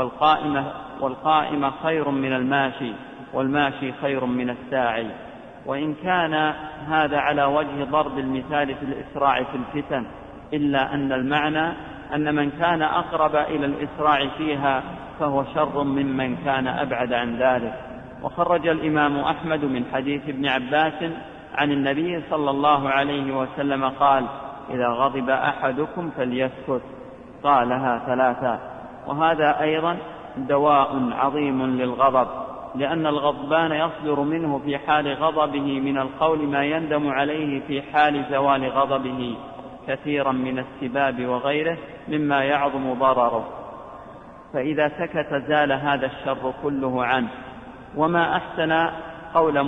والقائم خير من الماشي، والماشي خير من الساعي. وإن كان هذا على وجه ضرب المثال في الإسراع في الفتن، إلا أن المعنى أن من كان أقرب إلى الإسراع فيها فهو شر ممن كان أبعد عن ذلك. وخرج الإمام أحمد من حديث ابن عباس عن النبي صلى الله عليه وسلم قال إذا غضب أحدكم فليسكت، قالها 3. وهذا أيضا دواء عظيم للغضب، لأن الغضبان يصدر منه في حال غضبه من القول ما يندم عليه في حال زوال غضبه، كثيرا من السباب وغيره مما يعظم ضرره، فإذا سكت زال هذا الشر كله عنه. وما أحسن قول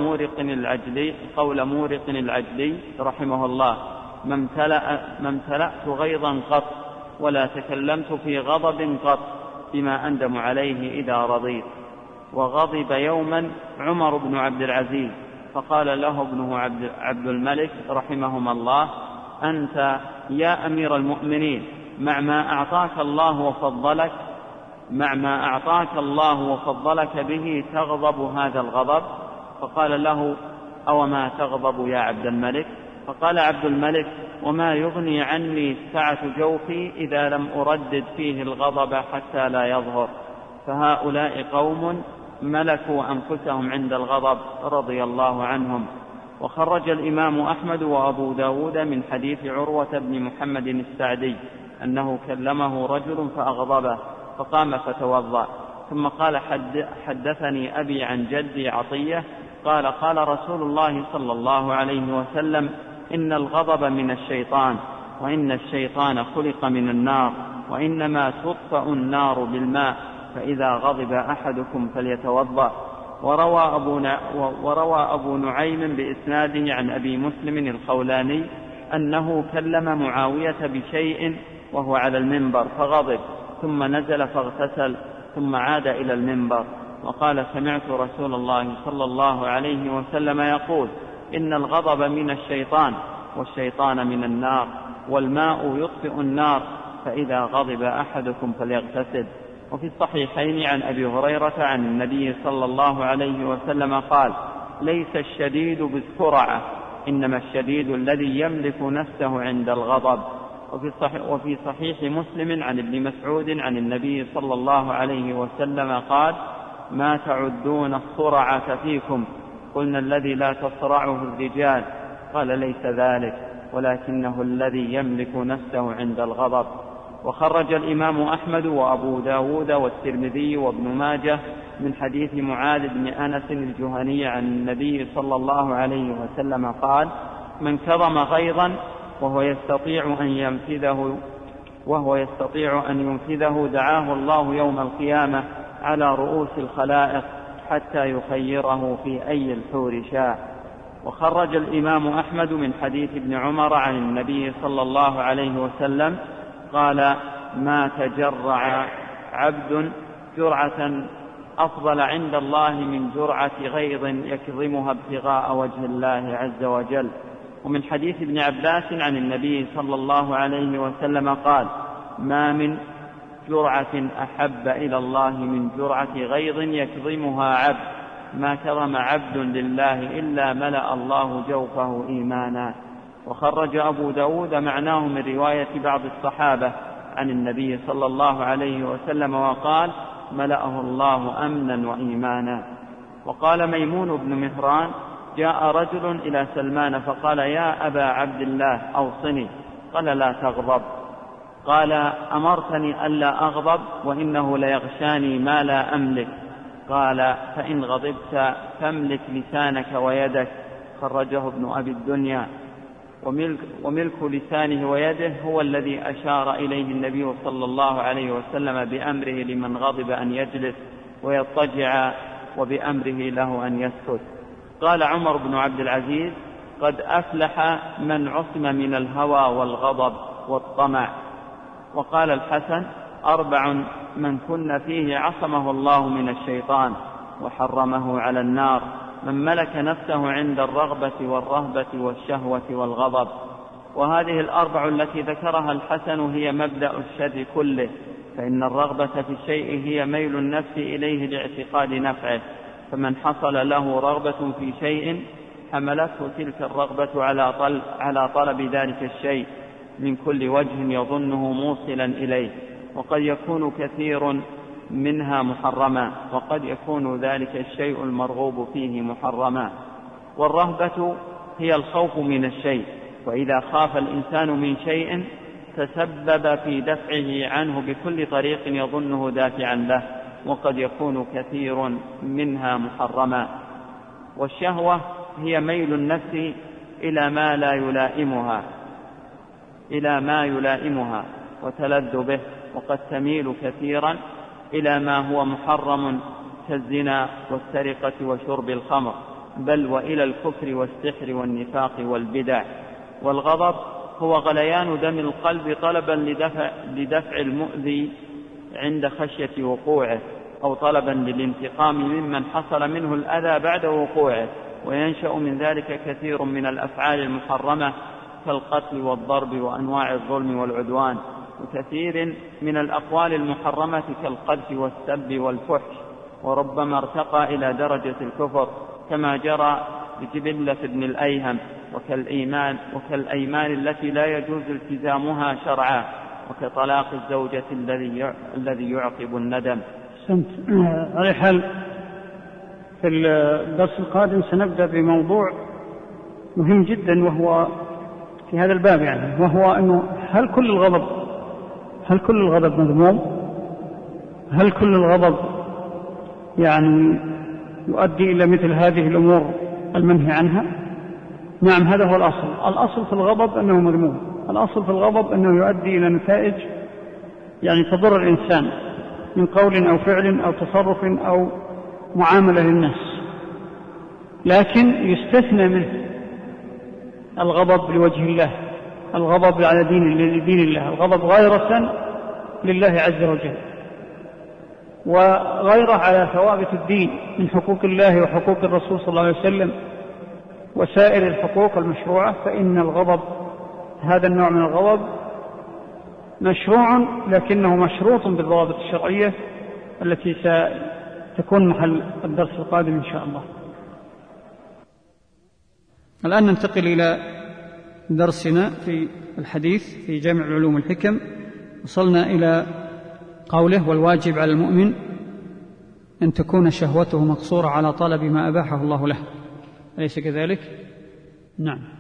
مورق العجلي رحمه الله ما امتلأت غيظا قط ولا تكلمت في غضب قط بما أندم عليه إذا رضيت. وغضب يوما عمر بن عبد العزيز فقال له ابنه عبد الملك رحمهما الله أنت يا أمير المؤمنين مع ما أعطاك الله وفضلك به تغضب هذا الغضب؟ فقال له أو ما تغضب يا عبد الملك؟ فقال عبد الملك وما يغني عني سعة جوفي إذا لم أردد فيه الغضب حتى لا يظهر. فهؤلاء قوم ملكوا أنفسهم عند الغضب رضي الله عنهم. وخرج الإمام أحمد وأبو داود من حديث عروة بن محمد السعدي أنه كلمه رجل فأغضبه فقام فتوضأ، ثم قال حدثني أبي عن جدي عطية قال قال رسول الله صلى الله عليه وسلم إن الغضب من الشيطان، وإن الشيطان خلق من النار، وإنما تطفأ النار بالماء، فإذا غضب أحدكم فليتوضأ. وروى أبو نعيم بإسناده عن أبي مسلم الخولاني أنه كلم معاوية بشيء وهو على المنبر فغضب، ثم نزل فاغتسل، ثم عاد إلى المنبر وقال سمعت رسول الله صلى الله عليه وسلم يقول إن الغضب من الشيطان، والشيطان من النار، والماء يطفئ النار، فإذا غضب أحدكم فليغتسل. وفي الصحيحين عن أبي هريرة عن النبي صلى الله عليه وسلم قال ليس الشديد بالسرعة، إنما الشديد الذي يملك نفسه عند الغضب. وفي صحيح مسلم عن ابن مسعود عن النبي صلى الله عليه وسلم قال ما تعدون الصرعة فيكم؟ قلنا الذي لا تصرعه الرجال، قال ليس ذلك، ولكنه الذي يملك نفسه عند الغضب. وخرج الإمام أحمد وأبو داود والترمذي وابن ماجه من حديث معاذ بن أنس الجهني عن النبي صلى الله عليه وسلم قال: من كظم غيظا وهو يستطيع أن ينفذه دعاه الله يوم القيامة على رؤوس الخلائق حتى يخيره في أي الحور شاء. وخرج الإمام أحمد من حديث ابن عمر عن النبي صلى الله عليه وسلم قال: ما تجرع عبد جرعة أفضل عند الله من جرعة غيظ يكظمها ابتغاء وجه الله عز وجل. ومن حديث ابن عباس عن النبي صلى الله عليه وسلم قال: ما من جرعة أحب إلى الله من جرعة غيظ يكظمها عبد، ما كظم عبد لله إلا ملأ الله جوفه إيمانا. وخرج أبو داود معناه من رواية بعض الصحابة عن النبي صلى الله عليه وسلم وقال: ملأه الله أمنا وإيمانا. وقال ميمون بن مهران: جاء رجل إلى سلمان فقال: يا أبا عبد الله أوصني. قال: لا تغضب. قال: أمرتني ألا أغضب وإنه ليغشاني ما لا أملك. قال: فإن غضبت فاملك لسانك ويدك. خرجه ابن أبي الدنيا. وملك لسانه ويده هو الذي أشار إليه النبي صلى الله عليه وسلم بأمره لمن غضب أن يجلس ويضطجع، وبأمره له أن يسكت. قال عمر بن عبد العزيز: قد أفلح من عصم من الهوى والغضب والطمع. وقال الحسن: 4 من كن فيه عصمه الله من الشيطان وحرمه على النار: من ملك نفسه عند الرغبة والرهبة والشهوة والغضب. وهذه 4 التي ذكرها الحسن هي مبدأ الشر كله، فإن الرغبة في الشيء هي ميل النفس إليه لاعتقاد نفعه، فمن حصل له رغبة في شيء حملته تلك الرغبة على طلب ذلك الشيء من كل وجه يظنه موصلا إليه، وقد يكون كثير منها محرما، وقد يكون ذلك الشيء المرغوب فيه محرما. والرهبة هي الخوف من الشيء، وإذا خاف الإنسان من شيء تسبب في دفعه عنه بكل طريق يظنه دافعا له، وقد يكون كثير منها محرما. والشهوة هي ميل النفس إلى ما يلائمها وتلذ به، وقد تميل كثيرا إلى ما هو محرم كالزنا والسرقة وشرب الخمر، بل وإلى الكفر والسحر والنفاق والبدع. والغضب هو غليان دم القلب طلبا لدفع المؤذي عند خشية وقوعه، أو طلبا للانتقام ممن حصل منه الأذى بعد وقوعه. وينشأ من ذلك كثير من الأفعال المحرمة كالقتل والضرب وأنواع الظلم والعدوان، وكثير من الأقوال المحرمة كالقذف والسب والفحش، وربما ارتقى إلى درجة الكفر كما جرى بجبلة ابن الأيهم، وكالأيمان التي لا يجوز التزامها شرعا، وكطلاق الزوجة الذي يعقب الندم. على حال في الدرس القادم سنبدأ بموضوع مهم جدا، وهو في هذا الباب وهو أنه هل كل الغضب مذموم؟ هل كل الغضب يؤدي إلى مثل هذه الأمور المنهي عنها؟ نعم، هذا هو الأصل في الغضب أنه مذموم. الأصل في الغضب أنه يؤدي إلى نتائج تضر الإنسان من قول أو فعل أو تصرف أو معاملة للناس، لكن يستثنى منه الغضب لوجه الله، الغضب على دين الله، الغضب غيرة لله عز وجل، وغيره على ثوابت الدين من حقوق الله وحقوق الرسول صلى الله عليه وسلم وسائر الحقوق المشروعة. فإن الغضب، هذا النوع من الغضب، مشروع لكنه مشروط بالضوابط الشرعية التي ستكون محل الدرس القادم إن شاء الله. الآن ننتقل إلى درسنا في الحديث في جامع العلوم الحكم. وصلنا إلى قوله: والواجب على المؤمن أن تكون شهوته مقصورة على طلب ما أباحه الله له. أليس كذلك؟ نعم.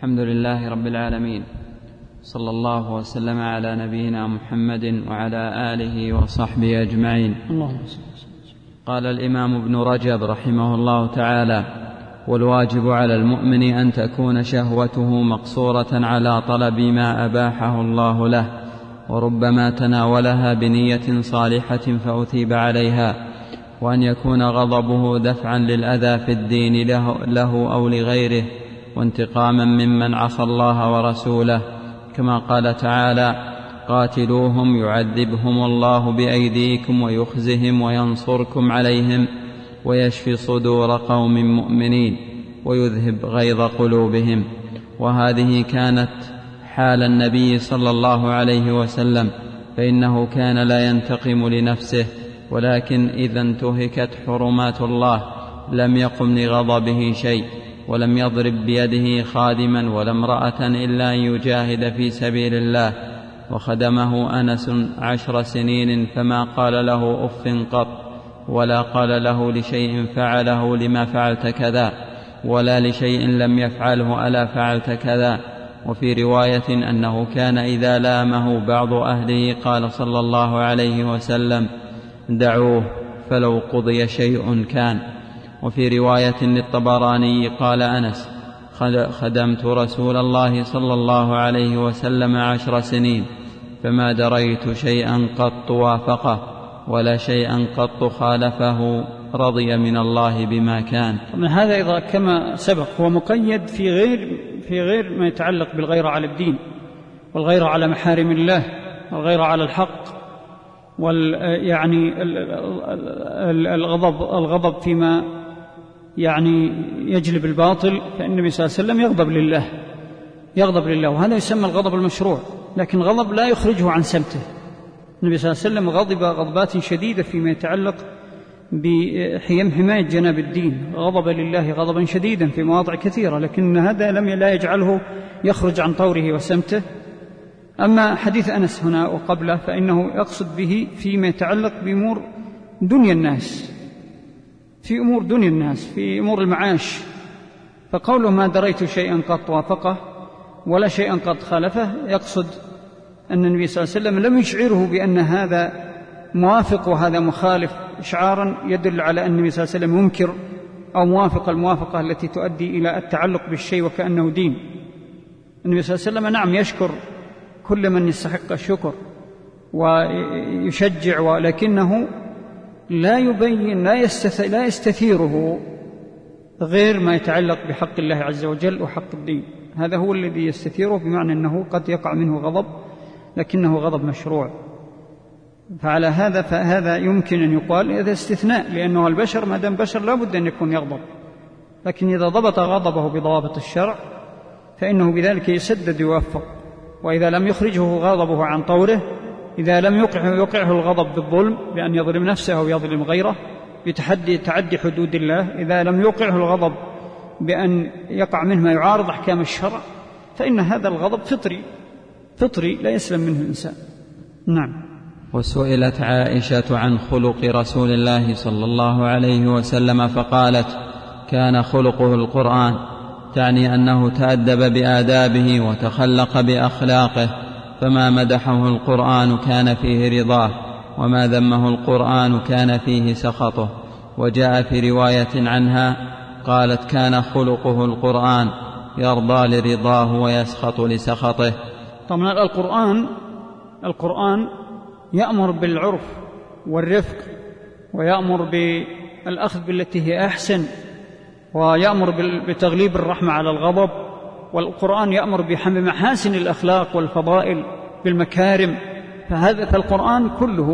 الحمد لله رب العالمين، صلى الله وسلم على نبينا محمد وعلى آله وصحبه أجمعين. قال الإمام ابن رجب رحمه الله تعالى: والواجب على المؤمن أن تكون شهوته مقصورة على طلب ما أباحه الله له، وربما تناولها بنية صالحة فأثيب عليها، وأن يكون غضبه دفعا للأذى في الدين له أو لغيره، وانتقاما ممن عصى الله ورسوله، كما قال تعالى: قاتلوهم يعذبهم الله بأيديكم ويخزهم وينصركم عليهم ويشفي صدور قوم مؤمنين ويذهب غيظ قلوبهم. وهذه كانت حال النبي صلى الله عليه وسلم، فإنه كان لا ينتقم لنفسه، ولكن إذا انتهكت حرمات الله لم يقم لغضبه شيء، ولم يضرب بيده خادما ولا امرأة إلا أن يجاهد في سبيل الله. وخدمه أنس 10 سنين فما قال له أف قط، ولا قال له لشيء فعله لما فعلت كذا، ولا لشيء لم يفعله ألا فعلت كذا. وفي رواية أنه كان إذا لامه بعض أهله قال صلى الله عليه وسلم: دعوه فلو قضي شيء كان. وفي رواية للطبراني قال أنس: خدمت رسول الله صلى الله عليه وسلم 10 سنين فما دريت شيئا قط وافقه ولا شيئا قط خالفه، رضي من الله بما كان. من هذا إذا كما سبق هو مقيد في غير ما يتعلق بالغيرة على الدين، والغيرة على محارم الله، والغيرة على الحق، يعني الغضب فيما يعني يجلب الباطل، فإن النبي صلى الله عليه وسلم يغضب لله، وهذا يسمى الغضب المشروع، لكن غضب لا يخرجه عن سمته. النبي صلى الله عليه وسلم غضب غضبات شديدة فيما يتعلق بحماية جناب الدين، غضب لله غضبا شديدا في مواضع كثيرة، لكن هذا لا يجعله يخرج عن طوره وسمته. أما حديث أنس هنا وقبله فإنه يقصد به فيما يتعلق بأمور دنيا الناس، في أمور دنيا الناس، في أمور المعاش. فقوله ما دريت شيئا قد وافقه ولا شيئا قد خالفه، يقصد أن النبي صلى الله عليه وسلم لم يشعره بأن هذا موافق وهذا مخالف إشعارا يدل على أن النبي صلى الله عليه وسلم منكر أو موافق الموافقة التي تؤدي إلى التعلق بالشيء وكأنه دين. النبي صلى الله عليه وسلم نعم يشكر كل من يستحق الشكر ويشجع، ولكنه لا يبين لا يستثيره غير ما يتعلق بحق الله عز وجل وحق الدين. هذا هو الذي يستثيره، بمعنى أنه قد يقع منه غضب لكنه غضب مشروع. فعلى هذا فهذا يمكن أن يقال هذا استثناء، لأنه البشر ما دام بشر لا بد أن يكون يغضب، لكن إذا ضبط غضبه بضوابط الشرع فإنه بذلك يسدد ويوفق. وإذا لم يخرجه غضبه عن طوره، إذا لم يوقعه الغضب بالظلم بأن يظلم نفسه أو يظلم غيره بتعدي حدود الله، إذا لم يوقعه الغضب بأن يقع منه ما يعارض أحكام الشرع، فإن هذا الغضب فطري لا يسلم منه الإنسان. نعم. وسئلت عائشة عن خلق رسول الله صلى الله عليه وسلم فقالت: كان خلقه القرآن، تعني أنه تأدب بآدابه وتخلق بأخلاقه، فما مدحه القرآن كان فيه رضاه، وما ذمه القرآن كان فيه سخطه. وجاء في رواية عنها قالت: كان خلقه القرآن، يرضى لرضاه ويسخط لسخطه. طبعا القرآن يأمر بالعرف والرفق، ويأمر بالأخذ بالتي هي أحسن، ويأمر بتغليب الرحمة على الغضب. والقرآن يأمر بمحاسن الأخلاق والفضائل بالمكارم. فالقرآن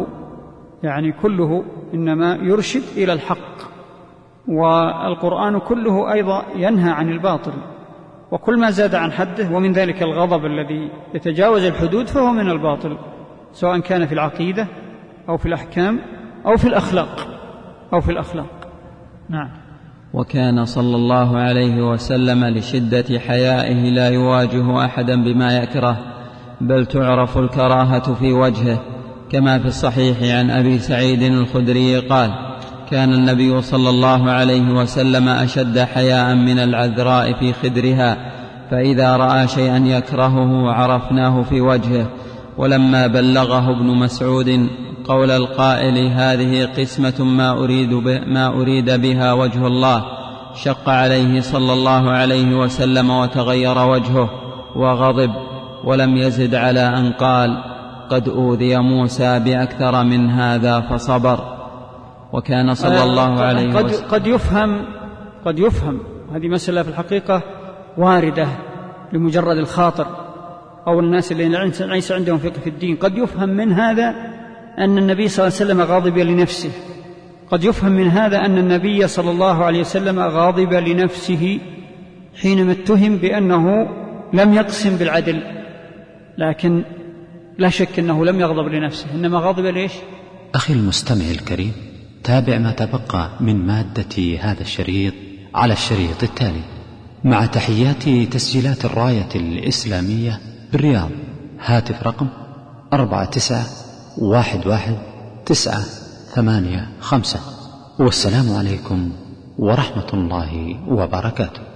كله إنما يرشد إلى الحق، والقرآن كله أيضا ينهى عن الباطل، وكل ما زاد عن حده، ومن ذلك الغضب الذي يتجاوز الحدود فهو من الباطل، سواء كان في العقيدة أو في الأحكام أو في الأخلاق. نعم. وكان صلى الله عليه وسلم لشدة حيائه لا يواجه أحدا بما يكره، بل تعرف الكراهة في وجهه، كما في الصحيح عن أبي سعيد الخدري قال: كان النبي صلى الله عليه وسلم أشد حياء من العذراء في خدرها، فإذا رأى شيئا يكرهه عرفناه في وجهه. ولما بلغه ابن مسعود قول القائل هذه قسمة ما أريد بها وجه الله شق عليه صلى الله عليه وسلم وتغير وجهه وغضب، ولم يزد على أن قال قد أوذي موسى بأكثر من هذا فصبر. وكان صلى الله عليه وسلم قد يفهم هذه مسألة في الحقيقة واردة لمجرد الخاطر أو الناس اللي ليس عندهم فقه في الدين. قد يفهم من هذا أن النبي صلى الله عليه وسلم غاضب لنفسه، قد يفهم من هذا أن النبي صلى الله عليه وسلم غاضب لنفسه حينما اتهم بأنه لم يقسم بالعدل، لكن لا شك أنه لم يغضب لنفسه، إنما غاضب ليش؟ أخي المستمع الكريم، تابع ما تبقى من مادة هذا الشريط على الشريط التالي. مع تحيات تسجيلات الراية الإسلامية بالرياض، هاتف رقم 49111985. والسلام عليكم ورحمة الله وبركاته.